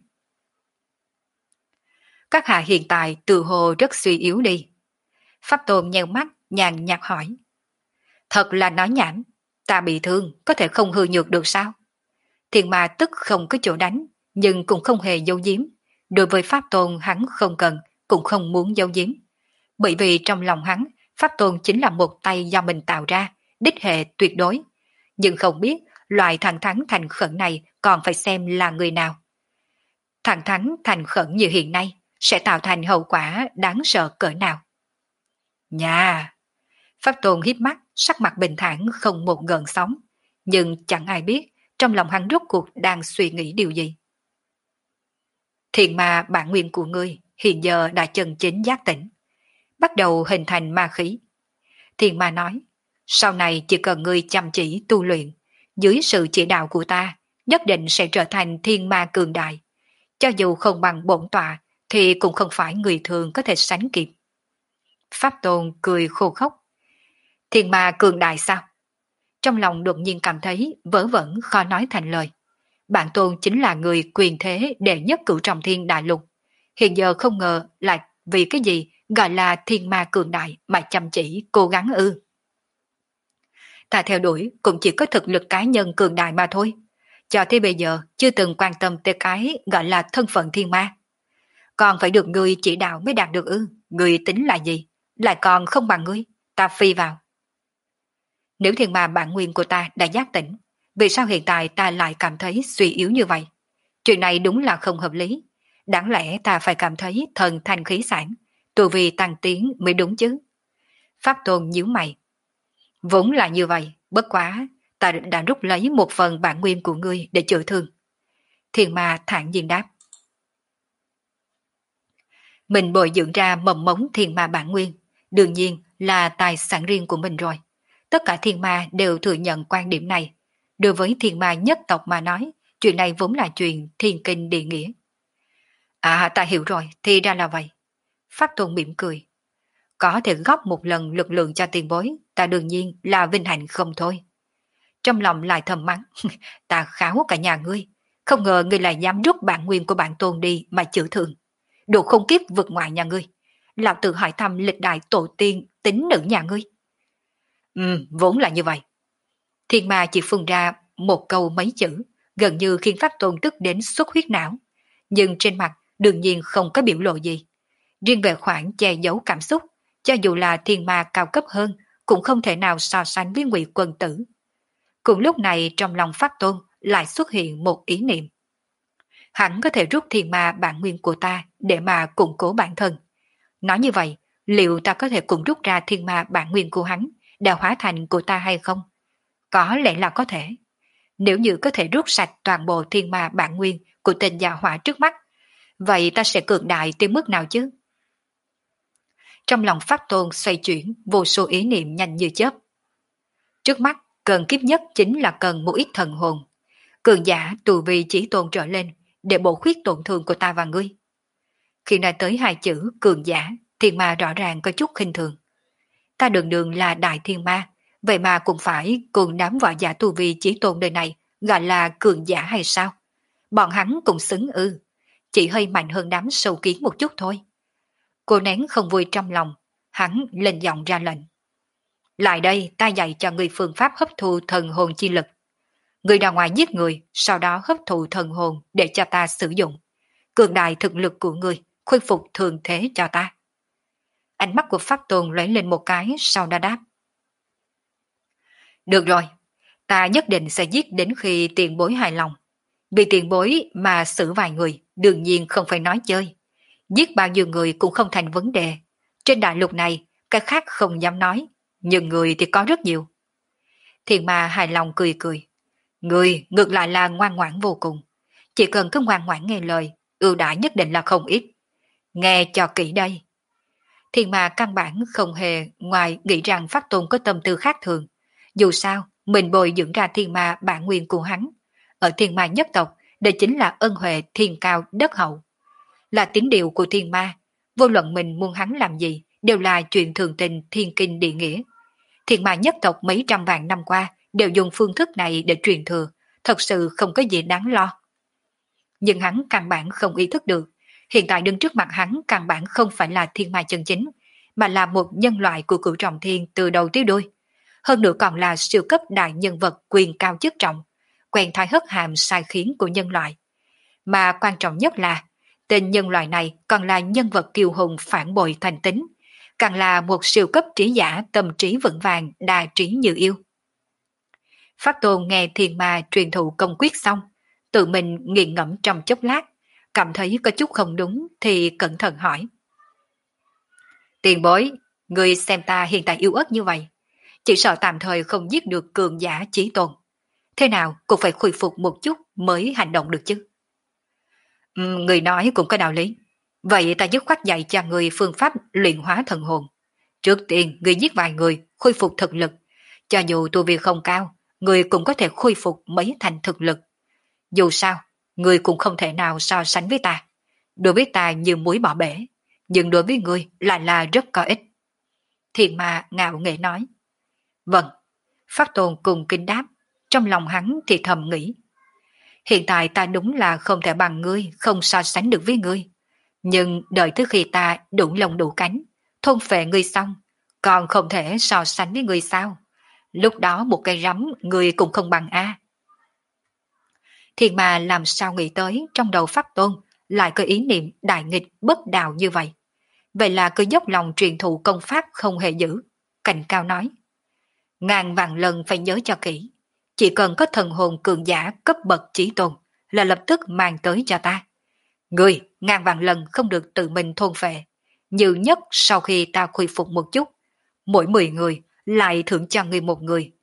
Các hạ hiện tại tự hồ rất suy yếu đi. Pháp Tôn nheo mắt, nhàn nhạt hỏi. Thật là nói nhảm, ta bị thương, có thể không hư nhược được sao? Thiên ma tức không có chỗ đánh, nhưng cũng không hề giấu giếm. Đối với Pháp Tôn hắn không cần, cũng không muốn giấu giếm. Bởi vì trong lòng hắn, Pháp Tôn chính là một tay do mình tạo ra, đích hệ tuyệt đối. Nhưng không biết loại thẳng thắn thành khẩn này còn phải xem là người nào. Thẳng thắn thành khẩn như hiện nay sẽ tạo thành hậu quả đáng sợ cỡ nào. Nhà! Pháp Tôn híp mắt, sắc mặt bình thản không một gợn sóng. Nhưng chẳng ai biết trong lòng hắn rốt cuộc đang suy nghĩ điều gì. Thiền ma bản nguyên của ngươi hiện giờ đã chân chính giác tỉnh, bắt đầu hình thành ma khí. Thiền ma nói, sau này chỉ cần ngươi chăm chỉ tu luyện, dưới sự chỉ đạo của ta, nhất định sẽ trở thành thiên ma cường đại. Cho dù không bằng bổn tọa, thì cũng không phải người thường có thể sánh kịp. Pháp Tôn cười khô khốc. Thiên ma cường đại sao? Trong lòng đột nhiên cảm thấy vớ vẩn khó nói thành lời. Bản Tôn chính là người quyền thế đệ nhất cửu trọng thiên đại lục. Hiện giờ không ngờ lại vì cái gì gọi là thiên ma cường đại mà chăm chỉ cố gắng ư. Ta theo đuổi cũng chỉ có thực lực cá nhân cường đại mà thôi. Cho tới bây giờ chưa từng quan tâm tới cái gọi là thân phận thiên ma. Còn phải được người chỉ đạo mới đạt được ư. Người tính là gì? Lại còn không bằng ngươi. Ta phi vào. Nếu thiên ma bản nguyên của ta đã giác tỉnh, vì sao hiện tại ta lại cảm thấy suy yếu như vậy? Chuyện này đúng là không hợp lý. Đáng lẽ ta phải cảm thấy thần thanh khí sản, tu vi tăng tiến mới đúng chứ. Pháp Tôn nhíu mày. Vốn là như vậy, bất quá, ta đã rút lấy một phần bản nguyên của ngươi để chữa thương. Thiên ma thản nhiên đáp. Mình bồi dưỡng ra mầm mống thiên ma bản nguyên, đương nhiên là tài sản riêng của mình rồi. Tất cả thiên ma đều thừa nhận quan điểm này. Đối với thiên ma nhất tộc mà nói, chuyện này vốn là chuyện thiên kinh địa nghĩa. À, ta hiểu rồi, thì ra là vậy. Pháp Tôn mỉm cười. Có thể góp một lần lực lượng cho tiền bối, ta đương nhiên là vinh hạnh không thôi. Trong lòng lại thầm mắng, ta kháo cả nhà ngươi, không ngờ ngươi lại dám rút bản nguyên của bản tôn đi mà chữa thương. Đồ không kiếp vượt ngoài nhà ngươi. Lão tự hỏi thăm lịch đại tổ tiên tính nữ nhà ngươi. Ừ, vốn là như vậy. Thiên ma chỉ phun ra một câu mấy chữ, gần như khiến Pháp Tôn tức đến xuất huyết não. Nhưng trên mặt đương nhiên không có biểu lộ gì. Riêng về khoản che giấu cảm xúc, cho dù là thiên ma cao cấp hơn, cũng không thể nào so sánh với Ngụy Quân Tử. Cùng lúc này trong lòng Pháp Tôn lại xuất hiện một ý niệm. Hắn có thể rút thiên ma bản nguyên của ta để mà củng cố bản thân. Nói như vậy, liệu ta có thể cùng rút ra thiên ma bản nguyên của hắn để hóa thành của ta hay không? Có lẽ là có thể. Nếu như có thể rút sạch toàn bộ thiên ma bản nguyên của tên già hỏa trước mắt, vậy ta sẽ cường đại tới mức nào chứ? Trong lòng Pháp Tôn xoay chuyển vô số ý niệm nhanh như chớp. Trước mắt, cần kiếp nhất chính là cần một ít thần hồn. Cường giả tù vì chỉ tôn trở lên để bổ khuyết tổn thương của ta và ngươi. Khi nói tới hai chữ cường giả, thiên ma rõ ràng có chút khinh thường. Ta đường đường là đại thiên ma, vậy mà cũng phải cùng đám võ giả tu vi chỉ tôn đời này gọi là cường giả hay sao? Bọn hắn cũng xứng ư, chỉ hơi mạnh hơn đám sâu kiến một chút thôi. Cô nén không vui trong lòng, hắn lên giọng ra lệnh. Lại đây, ta dạy cho người phương pháp hấp thu thần hồn chi lực. Người ra ngoài giết người, sau đó hấp thụ thần hồn để cho ta sử dụng. Cường đại thực lực của người, khôi phục thường thế cho ta. Ánh mắt của Pháp Tôn lóe lên một cái, sau đó đáp. Được rồi, ta nhất định sẽ giết đến khi tiền bối hài lòng. Vì tiền bối mà xử vài người, đương nhiên không phải nói chơi. Giết bao nhiêu người cũng không thành vấn đề. Trên đại lục này, cái khác không dám nói, nhưng người thì có rất nhiều. Thiên ma hài lòng cười cười. Người ngược lại là ngoan ngoãn vô cùng. Chỉ cần cứ ngoan ngoãn nghe lời, ưu đãi nhất định là không ít. Nghe cho kỹ đây. Thiên ma căn bản không hề ngoài nghĩ rằng Pháp Tôn có tâm tư khác thường. Dù sao, mình bồi dưỡng ra thiên ma bản nguyên của hắn. Ở thiên ma nhất tộc, đây chính là ân huệ thiên cao đất hậu. Là tín điều của thiên ma, vô luận mình muốn hắn làm gì, đều là chuyện thường tình thiên kinh địa nghĩa. Thiên ma nhất tộc mấy trăm vạn năm qua đều dùng phương thức này để truyền thừa, thật sự không có gì đáng lo. Nhưng hắn căn bản không ý thức được, hiện tại đứng trước mặt hắn căn bản không phải là thiên ma chân chính, mà là một nhân loại của cửu trọng thiên từ đầu tới đuôi. Hơn nữa còn là siêu cấp đại nhân vật quyền cao chức trọng, quen thói hất hàm sai khiến của nhân loại. Mà quan trọng nhất là, tên nhân loại này còn là nhân vật kiêu hùng phản bội thành tính, càng là một siêu cấp trí giả tâm trí vững vàng đa trí như yêu. Pháp Tôn nghe thiên ma truyền thụ công quyết xong, tự mình nghiền ngẫm trong chốc lát, cảm thấy có chút không đúng thì cẩn thận hỏi. Tiền bối, người xem ta hiện tại yếu ớt như vậy, chỉ sợ tạm thời không giết được cường giả chí tôn. Thế nào cũng phải khôi phục một chút mới hành động được chứ. Ừ, người nói cũng có đạo lý. Vậy ta dứt khoát dạy cho người phương pháp luyện hóa thần hồn. Trước tiên, người giết vài người, khôi phục thực lực. Cho dù tu vi không cao, người cũng có thể khôi phục mấy thành thực lực. Dù sao, người cũng không thể nào so sánh với ta. Đối với ta như muối bỏ bể, nhưng đối với người lại là rất có ích. Thiên ma ngạo nghệ nói. Vâng, Pháp Tôn cùng kinh đáp, trong lòng hắn thì thầm nghĩ. Hiện tại ta đúng là không thể bằng ngươi, không so sánh được với ngươi. Nhưng đợi tới khi ta đủ lông đủ cánh, thôn phệ ngươi xong, còn không thể so sánh với ngươi sao? Lúc đó một cây rắm ngươi cũng không bằng a. Thiên ma làm sao nghĩ tới trong đầu Pháp Tôn lại có ý niệm đại nghịch bất đạo như vậy. Vậy là cứ dốc lòng truyền thụ công pháp không hề giữ. Cành cao nói. Ngàn vạn lần phải nhớ cho kỹ. Chỉ cần có thần hồn cường giả cấp bậc chí tôn là lập tức mang tới cho ta. Người ngàn vạn lần không được tự mình thôn phệ. Như nhất sau khi ta khôi phục một chút, mỗi mười người lại thưởng cho người một người.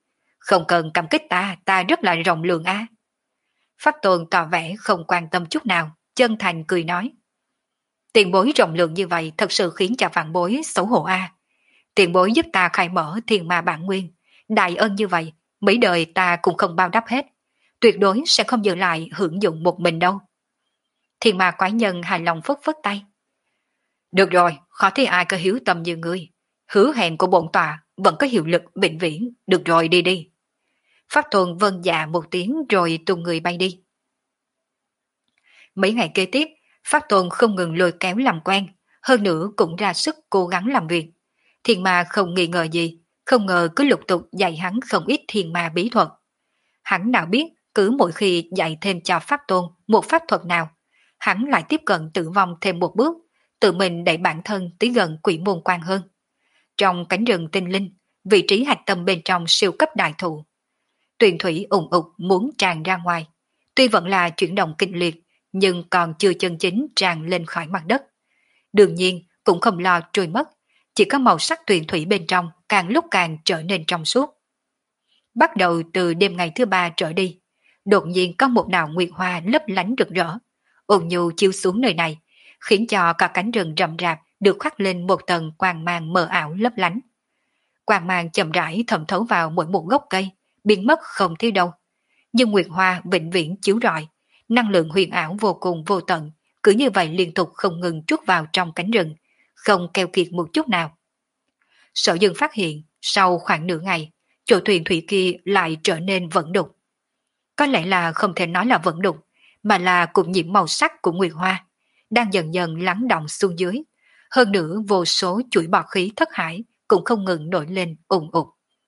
Không cần cảm kích ta, ta rất là rộng lượng á. Pháp Tôn tỏ vẻ không quan tâm chút nào, chân thành cười nói. Tiền bối rộng lượng như vậy thật sự khiến cho vạn bối xấu hổ a. Tiền bối giúp ta khai mở thiên ma bản nguyên, đại ân như vậy, mấy đời ta cũng không bao đáp hết, tuyệt đối sẽ không giữ lại hưởng dụng một mình đâu. Thiên ma quái nhân hài lòng phất phất tay. Được rồi, khó thấy ai có hiếu tâm như ngươi. Hứa hẹn của bổn tọa vẫn có hiệu lực vĩnh viễn, được rồi đi đi. Pháp Tôn vâng dạ một tiếng rồi tung người bay đi. Mấy ngày kế tiếp, Pháp Tôn không ngừng lôi kéo làm quen, hơn nữa cũng ra sức cố gắng làm việc. Thiên ma không nghi ngờ gì, không ngờ cứ lục tục dạy hắn không ít thiên ma bí thuật. Hắn nào biết cứ mỗi khi dạy thêm cho Pháp Tôn một pháp thuật nào, hắn lại tiếp cận tử vong thêm một bước, tự mình đẩy bản thân tới gần quỷ môn quan hơn. Trong cánh rừng tinh linh, vị trí hạch tâm bên trong siêu cấp đại thụ, tuyền thủy ủng ục muốn tràn ra ngoài. Tuy vẫn là chuyển động kịch liệt, nhưng còn chưa chân chính tràn lên khỏi mặt đất. Đương nhiên cũng không lo trôi mất, chỉ có màu sắc tuyền thủy bên trong càng lúc càng trở nên trong suốt. Bắt đầu từ đêm ngày thứ ba trở đi, đột nhiên có một đạo nguyệt hoa lấp lánh rực rỡ, ôn nhu chiếu xuống nơi này, khiến cho cả cánh rừng rậm rạp được khoác lên một tầng quang mang mờ ảo lấp lánh. Quang mang chậm rãi thẩm thấu vào mỗi một gốc cây, biến mất không thấy đâu. Nhưng nguyệt hoa vĩnh viễn chiếu rọi, năng lượng huyền ảo vô cùng vô tận, cứ như vậy liên tục không ngừng trút vào trong cánh rừng, không keo kiệt một chút nào. Sở Dương phát hiện, sau khoảng nửa ngày, chỗ thuyền thủy kia lại trở nên vẫn đục. Có lẽ là không thể nói là vẫn đục, mà là cùng nhiễm màu sắc của nguyệt hoa, đang dần dần lắng động xuống dưới. Hơn nữa vô số chuỗi bọt khí thất hải cũng không ngừng nổi lên ùng ục.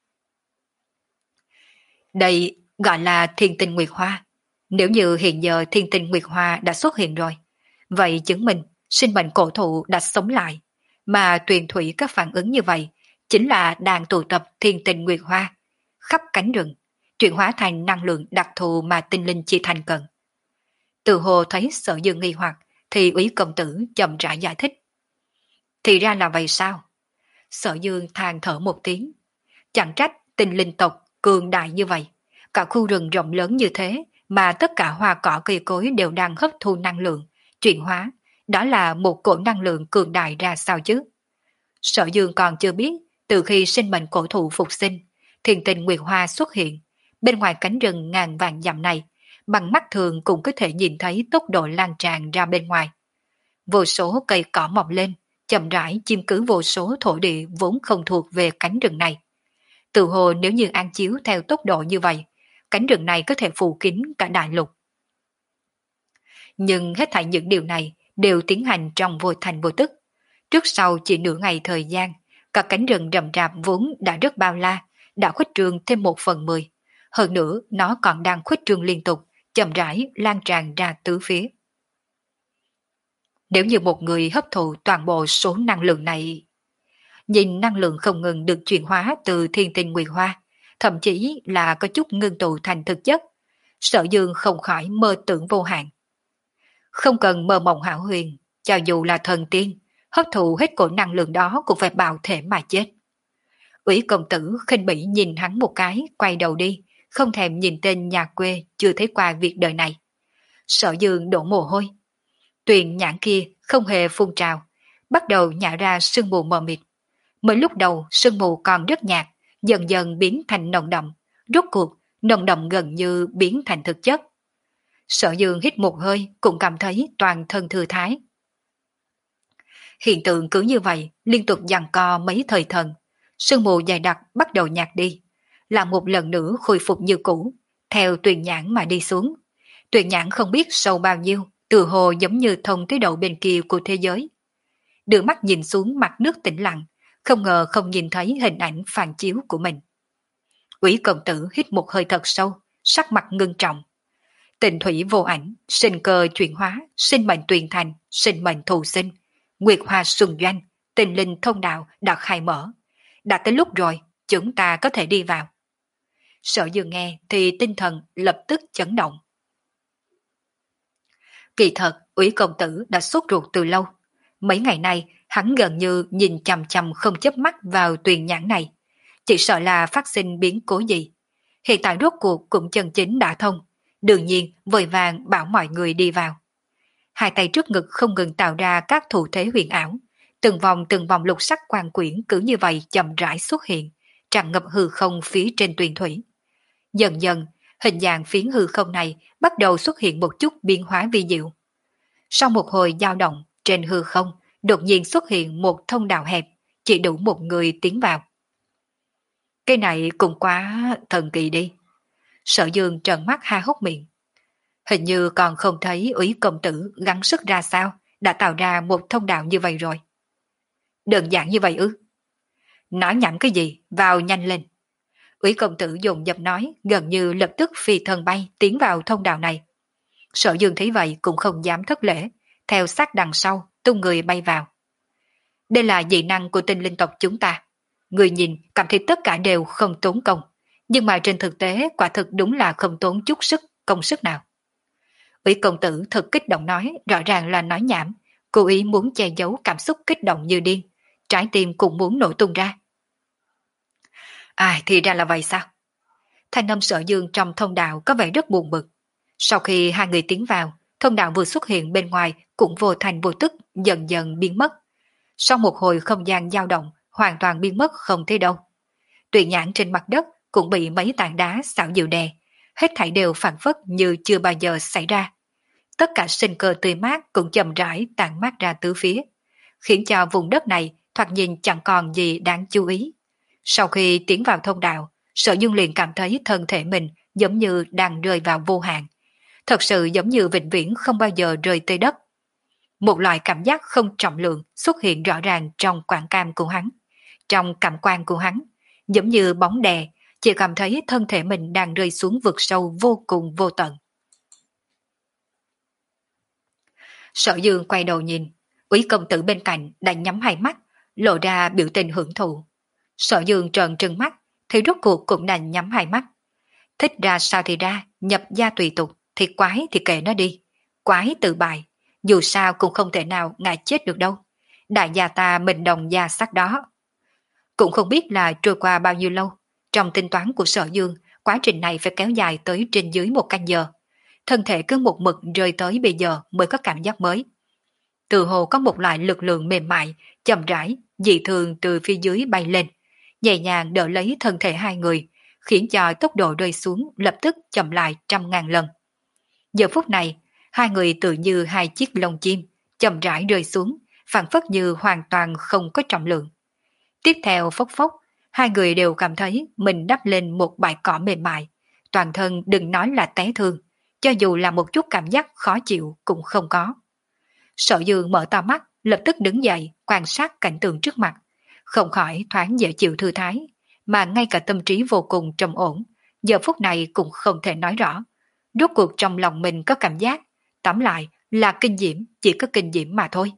Đây gọi là thiên tinh nguyệt hoa. Nếu như hiện giờ thiên tinh nguyệt hoa đã xuất hiện rồi, vậy chứng minh sinh mệnh cổ thụ đã sống lại, mà tuyền thủy các phản ứng như vậy chính là đang tụ tập thiên tinh nguyệt hoa khắp cánh rừng, chuyển hóa thành năng lượng đặc thù mà tinh linh chỉ thành cần. Từ hồ thấy Sở Dương nghi hoặc, thì Úy công tử chậm rãi giải thích. Thì ra là vậy sao? Sở Dương than thở một tiếng. Chẳng trách tinh linh tộc cường đại như vậy, cả khu rừng rộng lớn như thế mà tất cả hoa cỏ cây cối đều đang hấp thu năng lượng, chuyển hóa, đó là một cỗ năng lượng cường đại ra sao chứ? Sở Dương còn chưa biết, từ khi sinh mệnh cổ thụ phục sinh, thiên tinh nguyệt hoa xuất hiện, bên ngoài cánh rừng ngàn vạn dặm này, bằng mắt thường cũng có thể nhìn thấy tốc độ lan tràn ra bên ngoài. Vô số cây cỏ mọc lên, chậm rãi chiếm cứ vô số thổ địa vốn không thuộc về cánh rừng này. Tự hồ nếu như an chiếu theo tốc độ như vậy, cánh rừng này có thể phủ kín cả đại lục. Nhưng hết thảy những điều này đều tiến hành trong vô thành vô tức. Trước sau chỉ nửa ngày thời gian, cả cánh rừng rậm rạp vốn đã rất bao la, đã khuếch trương thêm một phần mười. Hơn nữa, nó còn đang khuếch trương liên tục, chậm rãi lan tràn ra tứ phía. Nếu như một người hấp thụ toàn bộ số năng lượng này, nhìn năng lượng không ngừng được chuyển hóa từ thiên tinh nguyệt hoa, thậm chí là có chút ngưng tụ thành thực chất, Sở Dương không khỏi mơ tưởng vô hạn. Không cần mơ mộng hão huyền, cho dù là thần tiên, hấp thụ hết cổ năng lượng đó cũng phải bào thể mà chết. Úy công tử khinh bỉ nhìn hắn một cái, quay đầu đi, không thèm nhìn tên nhà quê chưa thấy qua việc đời này. Sở Dương đổ mồ hôi. Tuyền nhãn kia không hề phun trào, bắt đầu nhả ra sương mù mờ mịt. Mới lúc đầu sương mù còn rất nhạt, dần dần biến thành nồng đậm, rốt cuộc nồng đậm gần như biến thành thực chất. Sở Dương hít một hơi cũng cảm thấy toàn thân thư thái. Hiện tượng cứ như vậy liên tục giằng co mấy thời thần, sương mù dày đặc bắt đầu nhạt đi, là một lần nữa khôi phục như cũ, theo Tuyền nhãn mà đi xuống. Tuyền nhãn không biết sâu bao nhiêu, từ hồ giống như thông tới đầu bên kia của thế giới. Đưa mắt nhìn xuống mặt nước tĩnh lặng, không ngờ không nhìn thấy hình ảnh phản chiếu của mình. Úy công tử hít một hơi thật sâu, sắc mặt ngưng trọng. Tình thủy vô ảnh, sinh cơ chuyển hóa, sinh mệnh tuyền thành, sinh mệnh thù sinh, nguyệt hoa xuân doanh, tình linh thông đạo đã khai mở. Đã tới lúc rồi, chúng ta có thể đi vào. Sở Dương nghe thì tinh thần lập tức chấn động. Kỳ thật, Úy công tử đã sốt ruột từ lâu. Mấy ngày nay, hắn gần như nhìn chằm chằm không chớp mắt vào Tuyền nhãn này. Chỉ sợ là phát sinh biến cố gì. hiện tại rốt cuộc cũng chân chính đã thông, đương nhiên vội vàng bảo mọi người đi vào. Hai tay trước ngực không ngừng tạo ra các thủ thế huyền ảo, từng vòng từng vòng lục sắc quan quyển cứ như vậy chậm rãi xuất hiện, tràn ngập hư không phía trên tuyền thủy. Dần dần, hình dạng phiến hư không này bắt đầu xuất hiện một chút biến hóa vi diệu. Sau một hồi dao động, trên hư không đột nhiên xuất hiện một thông đạo hẹp, chỉ đủ một người tiến vào. Cái này cũng quá thần kỳ đi. Sở Dương trợn mắt ha hốc miệng. Hình như còn không thấy Úy công tử gắng sức ra sao đã tạo ra một thông đạo như vậy rồi. Đơn giản như vậy ư? Nói nhảm cái gì, vào nhanh lên. Úy công tử dồn dập nói, gần như lập tức phi thân bay tiến vào thông đạo này. Sở Dương thấy vậy cũng không dám thất lễ, theo sát đằng sau, tung người bay vào. Đây là dị năng của tinh linh tộc chúng ta. Người nhìn cảm thấy tất cả đều không tốn công, nhưng mà trên thực tế quả thực đúng là không tốn chút sức, công sức nào. Úy công tử thật kích động nói, rõ ràng là nói nhảm, cố ý muốn che giấu cảm xúc kích động như điên, trái tim cũng muốn nổ tung ra. À, thì ra là vậy sao? Thanh âm Sở Dương trong thông đạo có vẻ rất buồn bực. Sau khi hai người tiến vào, thông đạo vừa xuất hiện bên ngoài cũng vô thành vô tức dần dần biến mất. Sau một hồi không gian dao động, hoàn toàn biến mất không thấy đâu. Tùy nhãn trên mặt đất cũng bị mấy tảng đá xảo dịu đè, hết thảy đều phản phất như chưa bao giờ xảy ra. Tất cả sinh cơ tươi mát cũng chậm rãi tản mát ra tứ phía, khiến cho vùng đất này thoạt nhìn chẳng còn gì đáng chú ý. Sau khi tiến vào thông đạo, Sở Dương liền cảm thấy thân thể mình giống như đang rơi vào vô hạn, thật sự giống như vĩnh viễn không bao giờ rơi tới đất. Một loại cảm giác không trọng lượng xuất hiện rõ ràng trong quảng cam của hắn, trong cảm quan của hắn, giống như bóng đè, chỉ cảm thấy thân thể mình đang rơi xuống vực sâu vô cùng vô tận. Sở Dương quay đầu nhìn, Úy công tử bên cạnh đã nhắm hai mắt, lộ ra biểu tình hưởng thụ. Sở Dương trợn trừng mắt, thì rốt cuộc cũng đành nhắm hai mắt. Thích ra sao thì ra, nhập gia tùy tục, thì quái thì kệ nó đi. Quái tự bại, dù sao cũng không thể nào ngại chết được đâu. Đại gia ta mình đồng gia sắc đó. Cũng không biết là trôi qua bao nhiêu lâu, trong tính toán của Sở Dương, quá trình này phải kéo dài tới trên dưới một canh giờ. Thân thể cứ một mực rơi tới bây giờ mới có cảm giác mới. Từ hồ có một loại lực lượng mềm mại, chậm rãi, dị thường từ phía dưới bay lên, nhẹ nhàng đỡ lấy thân thể hai người, khiến cho tốc độ rơi xuống lập tức chậm lại trăm ngàn lần. Giờ phút này, hai người tự như hai chiếc lông chim, chậm rãi rơi xuống, phản phất như hoàn toàn không có trọng lượng. Tiếp theo phốc phốc, hai người đều cảm thấy mình đắp lên một bãi cỏ mềm mại, toàn thân đừng nói là té thương, cho dù là một chút cảm giác khó chịu cũng không có. Sở Dương mở to mắt, lập tức đứng dậy, quan sát cảnh tượng trước mặt, không khỏi thoáng dễ chịu thư thái, mà ngay cả tâm trí vô cùng trầm ổn, giờ phút này cũng không thể nói rõ. Rốt cuộc trong lòng mình có cảm giác, tóm lại là kinh diễm, chỉ có kinh diễm mà thôi.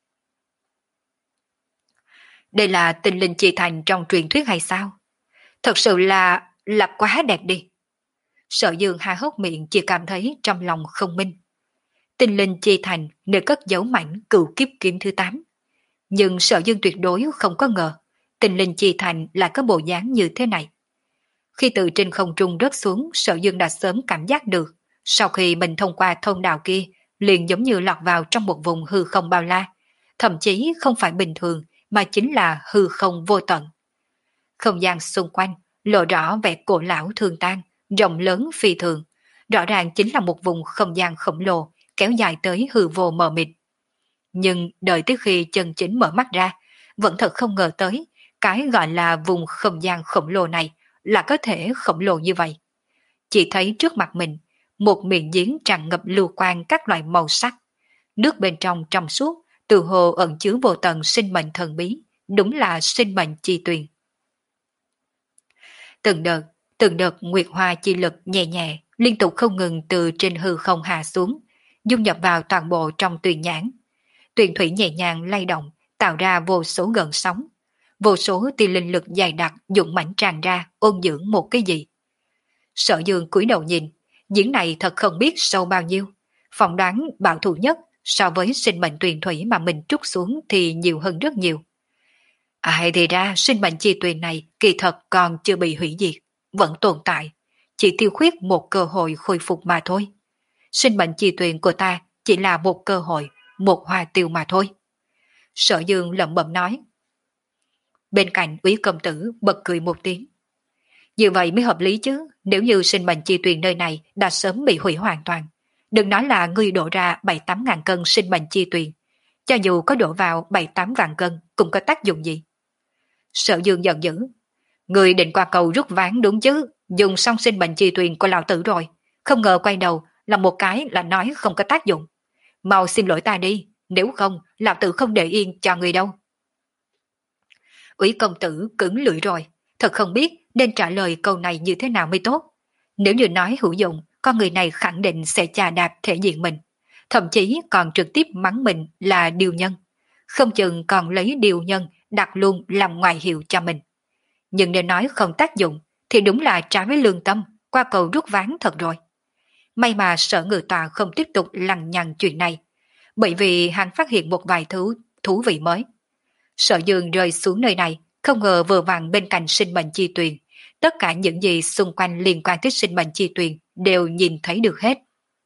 Đây là tinh linh chi thành trong truyền thuyết hay sao? Thật sự là, là quá đẹp đi. Sở Dương há hốc miệng chỉ cảm thấy trong lòng không minh. Tinh linh chi thành nơi cất giấu mảnh cựu kiếp kiếm thứ tám. Nhưng Sở Dương tuyệt đối không có ngờ tinh linh chi thành lại có bộ dáng như thế này. Khi từ trên không trung rớt xuống, Sở Dương đã sớm cảm giác được, sau khi mình thông qua thông đạo kia, liền giống như lọt vào trong một vùng hư không bao la, thậm chí không phải bình thường, mà chính là hư không vô tận. Không gian xung quanh lộ rõ vẻ cổ lão thường tan, rộng lớn phi thường, rõ ràng chính là một vùng không gian khổng lồ kéo dài tới hư vô mờ mịt. Nhưng đợi tới khi chân chính mở mắt ra, vẫn thật không ngờ tới, cái gọi là vùng không gian khổng lồ này là có thể khổng lồ như vậy. Chỉ thấy trước mặt mình, một miệng giếng tràn ngập lưu quang các loại màu sắc. Nước bên trong trong suốt, từ hồ ẩn chứa vô tận sinh mệnh thần bí, đúng là sinh mệnh chi tuyền. Từng đợt, từng đợt nguyệt hoa chi lực nhẹ nhẹ, liên tục không ngừng từ trên hư không hạ xuống, dung nhập vào toàn bộ trong tuyền nhãn. Tuyền thủy nhẹ nhàng lay động, tạo ra vô số gợn sóng. Vô số tia linh lực dày đặc dũng mãnh tràn ra, ôn dưỡng một cái gì. Sở Dương cúi đầu nhìn, giếng này thật không biết sâu bao nhiêu. Phỏng đoán bảo thủ nhất so với sinh mệnh tuyền thủy mà mình trút xuống thì nhiều hơn rất nhiều. À, thì ra sinh mệnh chi tuyền này kỳ thật còn chưa bị hủy diệt, vẫn tồn tại. chỉ tiêu khuyết một cơ hội khôi phục mà thôi. Sinh mệnh chi tuyền của ta chỉ là một cơ hội, một hoa tiêu mà thôi. Sở Dương lẩm bẩm nói. Bên cạnh Úy công tử bật cười một tiếng. Như vậy mới hợp lý chứ, nếu như sinh mệnh chi tuyền nơi này đã sớm bị hủy hoàn toàn. Đừng nói là ngươi đổ ra bảy tám ngàn cân sinh mệnh chi tuyền, cho dù có đổ vào bảy tám vạn cân cũng có tác dụng gì. Sở Dương giận dữ. Ngươi định qua cầu rút ván đúng chứ, dùng xong sinh mệnh chi tuyền của lão tử rồi, không ngờ quay đầu là một cái là nói không có tác dụng. Mau xin lỗi ta đi, nếu không lão tử không để yên cho người đâu. Úy công tử cứng lưỡi rồi, thật không biết nên trả lời câu này như thế nào mới tốt. Nếu như nói hữu dụng, con người này khẳng định sẽ chà đạp thể diện mình, thậm chí còn trực tiếp mắng mình là điều nhân, không chừng còn lấy điều nhân đặt luôn làm ngoại hiệu cho mình. Nhưng nếu nói không tác dụng thì đúng là trái với lương tâm, qua cầu rút ván thật rồi. May mà Sở Ngự Tọa không tiếp tục lằng nhằng chuyện này, bởi vì hắn phát hiện một vài thứ thú vị mới. Sở Dương rơi xuống nơi này, không ngờ vừa vặn bên cạnh sinh mệnh chi tuyền, tất cả những gì xung quanh liên quan tới sinh mệnh chi tuyền đều nhìn thấy được hết.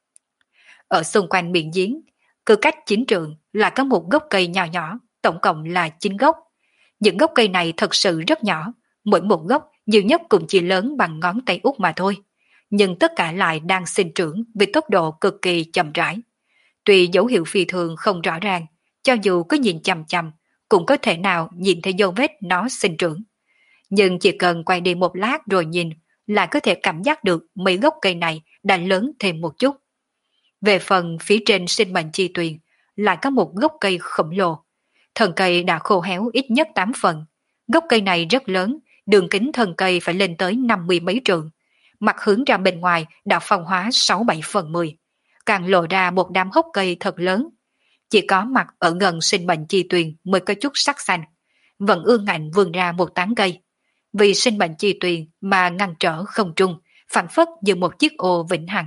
Ở xung quanh miệng giếng, cứ cách chín trượng là có một gốc cây nhỏ nhỏ, tổng cộng là chín gốc. Những gốc cây này thật sự rất nhỏ, mỗi một gốc nhiều nhất cũng chỉ lớn bằng ngón tay út mà thôi. Nhưng tất cả lại đang sinh trưởng với tốc độ cực kỳ chậm rãi. Tuy dấu hiệu phi thường không rõ ràng, cho dù có nhìn chằm chằm, cũng có thể nào nhìn thấy dấu vết nó sinh trưởng. Nhưng chỉ cần quay đi một lát rồi nhìn, là có thể cảm giác được mấy gốc cây này đã lớn thêm một chút. Về phần phía trên sinh mệnh chi tuyền, lại có một gốc cây khổng lồ. Thân cây đã khô héo ít nhất tám phần. Gốc cây này rất lớn, đường kính thân cây phải lên tới năm mươi mấy trượng. Mặt hướng ra bên ngoài đã phong hóa sáu bảy phần mười. Càng lộ ra một đám hốc cây thật lớn. Chỉ có mặt ở gần sinh mệnh chi tuyền mới có chút sắc xanh. Vẫn ương ngạnh vươn ra một tán cây. Vì sinh mệnh chi tuyền mà ngăn trở không trung, phản phất như một chiếc ô vĩnh hằng.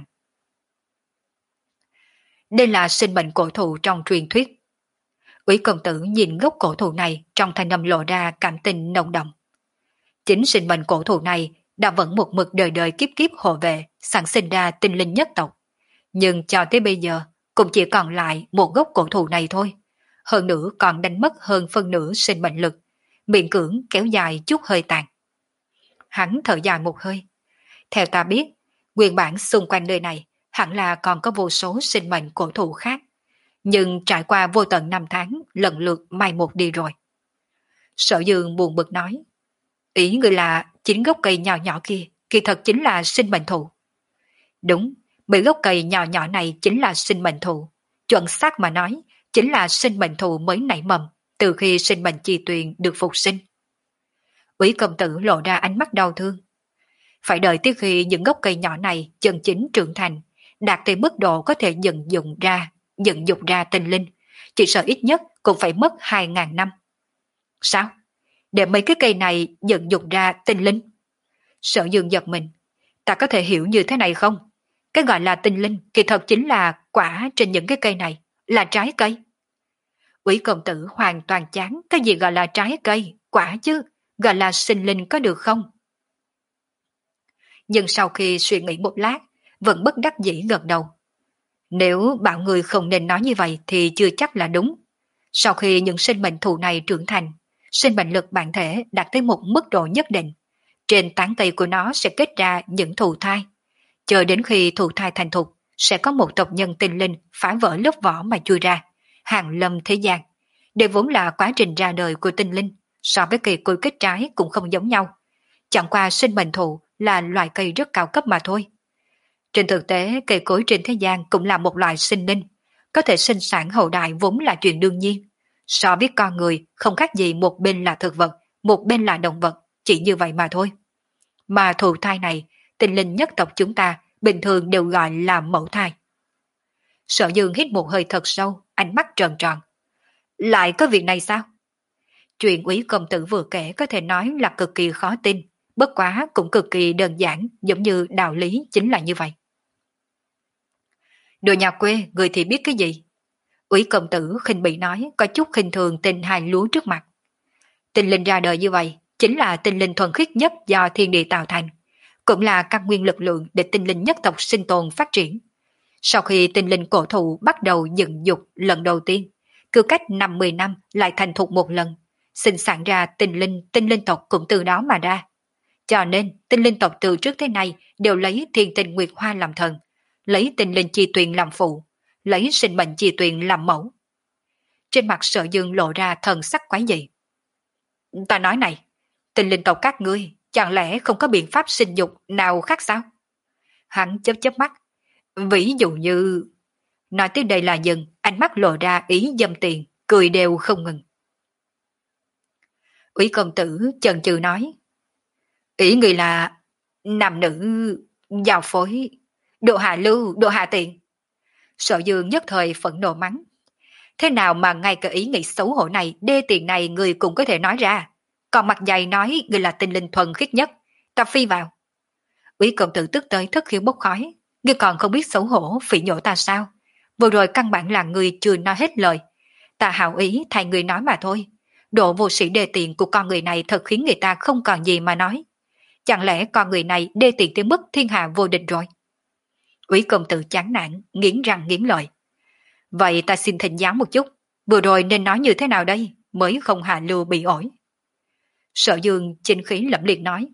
Đây là sinh mệnh cổ thụ trong truyền thuyết. Úy công tử nhìn gốc cổ thụ này trong thanh âm lộ ra cảm tình nồng đậm. Chính sinh mệnh cổ thụ này đã vẫn một mực đời đời kiếp kiếp hộ vệ, sản sinh ra tinh linh nhất tộc. Nhưng cho tới bây giờ cũng chỉ còn lại một gốc cổ thụ này thôi. Hơn nữa còn đánh mất hơn phân nửa sinh mệnh lực, miệng cưỡng kéo dài chút hơi tàn. Hắn thở dài một hơi. Theo ta biết, nguyên bản xung quanh nơi này hẳn là còn có vô số sinh mệnh cổ thụ khác. Nhưng trải qua vô tận năm tháng lần lượt mai một đi rồi. Sở Dương buồn bực nói. Ý người là chính gốc cây nhỏ nhỏ kia, kỳ thật chính là sinh mệnh thụ. Đúng, bởi gốc cây nhỏ nhỏ này chính là sinh mệnh thụ. Chuẩn xác mà nói, chính là sinh mệnh thụ mới nảy mầm, từ khi sinh mệnh chi tuyền được phục sinh. Úy công tử lộ ra ánh mắt đau thương. Phải đợi tới khi những gốc cây nhỏ này chân chính trưởng thành, đạt tới mức độ có thể dẫn dụng ra, dẫn dụng ra tinh linh, chỉ sợ ít nhất cũng phải mất hai ngàn năm. Sao? Để mấy cái cây này dẫn dụng ra tinh linh? Sở Dương giật mình. Ta có thể hiểu như thế này không? Cái gọi là tinh linh kỳ thật chính là quả trên những cái cây này, là trái cây. Úy công tử hoàn toàn chán cái gì gọi là trái cây, quả chứ, gọi là sinh linh có được không? Nhưng sau khi suy nghĩ một lát, vẫn bất đắc dĩ gật đầu. Nếu bảo người không nên nói như vậy thì chưa chắc là đúng. Sau khi những sinh mệnh thụ này trưởng thành, sinh mệnh lực bản thể đạt tới một mức độ nhất định, trên tán cây của nó sẽ kết ra những thụ thai. Chờ đến khi thụ thai thành thục, sẽ có một tộc nhân tinh linh phá vỡ lớp vỏ mà chui ra, hàng lâm thế gian. Đây vốn là quá trình ra đời của tinh linh, so với cây cối kết trái cũng không giống nhau. Chẳng qua sinh mệnh thụ là loại cây rất cao cấp mà thôi. Trên thực tế, cây cối trên thế gian cũng là một loại sinh linh, có thể sinh sản hậu đại vốn là chuyện đương nhiên. So với con người, không khác gì một bên là thực vật, một bên là động vật, chỉ như vậy mà thôi. Mà thụ thai này, tinh linh nhất tộc chúng ta bình thường đều gọi là mẫu thai. Sở Dương hít một hơi thật sâu, ánh mắt tròn tròn. Lại có việc này sao? Chuyện Úy công tử vừa kể có thể nói là cực kỳ khó tin, bất quá cũng cực kỳ đơn giản, giống như đạo lý chính là như vậy. Đồ nhà quê, người thì biết cái gì? Úy công tử khinh bị nói, có chút khinh thường tên hai lúa trước mặt. Tinh linh ra đời như vậy, chính là tinh linh thuần khiết nhất do thiên địa tạo thành. cũng là căn nguyên lực lượng để tinh linh nhất tộc sinh tồn phát triển. Sau khi tinh linh cổ thụ bắt đầu dựng dục lần đầu tiên, cứ cách năm mươi năm lại thành thục một lần, sinh sản ra tinh linh, tinh linh tộc cũng từ đó mà ra. Cho nên tinh linh tộc từ trước tới nay đều lấy thiên tinh nguyệt hoa làm thần, lấy tinh linh chi tuyền làm phụ, lấy sinh mệnh chi tuyền làm mẫu. Trên mặt Sở Dương lộ ra thần sắc quái dị. Ta nói này, tinh linh tộc các ngươi chẳng lẽ không có biện pháp sinh dục nào khác sao? Hắn chớp chớp mắt. Ví dụ như... Nói tới đây là dừng, ánh mắt lộ ra ý dâm tiền, cười đều không ngừng. Úy công tử chần chừ nói. Ý người là nam nữ giao phối, độ hạ lưu, độ hạ tiện. Sở Dương nhất thời phẫn nộ mắng. Thế nào mà ngay cả ý nghĩ xấu hổ này, đê tiện này người cũng có thể nói ra. Còn mặt dày nói người là tinh linh thuần khiết nhất, ta phi vào. Úy công tử tức tới thất khiếu bốc khói. Ngươi còn không biết xấu hổ phỉ nhổ ta sao? Vừa rồi căn bản là người chưa nói hết lời. Ta hảo ý thay người nói mà thôi. Độ vô sĩ đê tiện của con người này thật khiến người ta không còn gì mà nói. Chẳng lẽ con người này đê tiện tới mức thiên hạ vô địch rồi? Úy công tử chán nản, nghiến răng nghiến lợi. Vậy ta xin thỉnh giáo một chút, vừa rồi nên nói như thế nào đây mới không hạ lưu bị ổi? Sở Dương chinh khí lẫm liệt nói.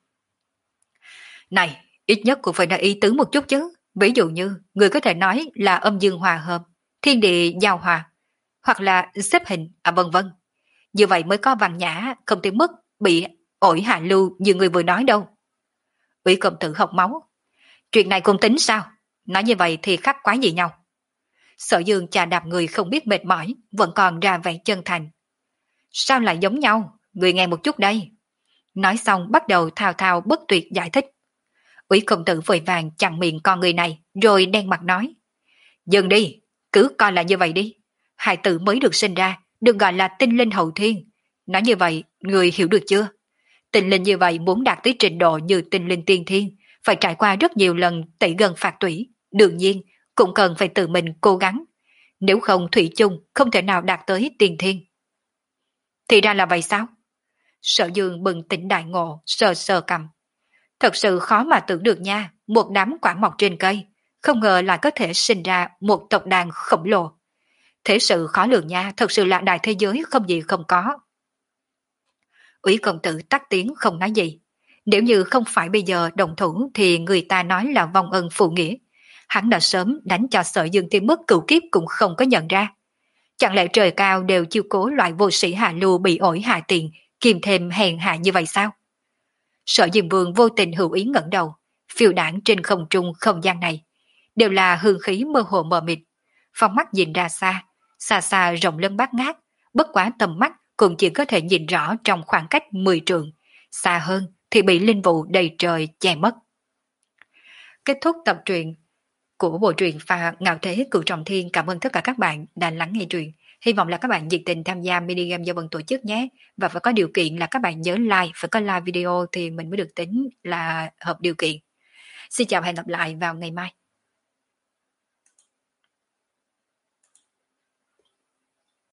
Này, ít nhất cũng phải nói ý tứ một chút chứ. Ví dụ như, người có thể nói là âm dương hòa hợp, thiên địa giao hòa, hoặc là xếp hình, à vân vân. Như vậy mới có văn nhã, không tới mức bị ổi hạ lưu như người vừa nói đâu. Ủy công tử học máu. Chuyện này cũng tính sao? Nói như vậy thì khắc quá gì nhau. Sở Dương chà đạp người không biết mệt mỏi, vẫn còn ra vẻ chân thành. Sao lại giống nhau? Người nghe một chút đây. Nói xong bắt đầu thao thao bất tuyệt giải thích. Ủy công tử vội vàng chặn miệng con người này, rồi đen mặt nói. Dừng đi, cứ coi là như vậy đi. Hài tử mới được sinh ra, được gọi là tinh linh hậu thiên. Nói như vậy, người hiểu được chưa? Tinh linh như vậy muốn đạt tới trình độ như tinh linh tiên thiên, phải trải qua rất nhiều lần tẩy gần phạt tủy. Đương nhiên, cũng cần phải tự mình cố gắng. Nếu không thủy chung, không thể nào đạt tới tiên thiên. Thì ra là vậy sao? Sở Dương bừng tỉnh đại ngộ, sờ sờ cầm. Thật sự khó mà tưởng được nha, một đám quả mọc trên cây, không ngờ lại có thể sinh ra một tộc đàn khổng lồ. Thế sự khó lường nha, thật sự là đại thế giới không gì không có. Úy công tử tắt tiếng không nói gì. Nếu như không phải bây giờ đồng thủ thì người ta nói là vong ân phụ nghĩa. Hắn đã sớm đánh cho Sở Dương tới mức cửu kiếp cũng không có nhận ra. Chẳng lẽ trời cao đều chiêu cố loại vô sĩ hạ lưu bị ổi hạ tiền, kìm thêm hèn hạ như vậy sao? Sở Diêm Vương vô tình hữu ý ngẩng đầu, phiêu đảng trên không trung không gian này, đều là hương khí mơ hồ mờ mịt. Phong mắt nhìn ra xa, xa xa rộng lớn bát ngát, bất quá tầm mắt cũng chỉ có thể nhìn rõ trong khoảng cách mười trượng, xa hơn thì bị linh vụ đầy trời che mất. Kết thúc tập truyện của bộ truyện Pha Ngạo Thế Cửu Trọng Thiên. Cảm ơn tất cả các bạn đã lắng nghe truyện. Hy vọng là các bạn nhiệt tình tham gia mini game do Vân tổ chức nhé. Và phải có điều kiện là các bạn nhớ like, phải có like video thì mình mới được tính là hợp điều kiện. Xin chào và hẹn gặp lại vào ngày mai.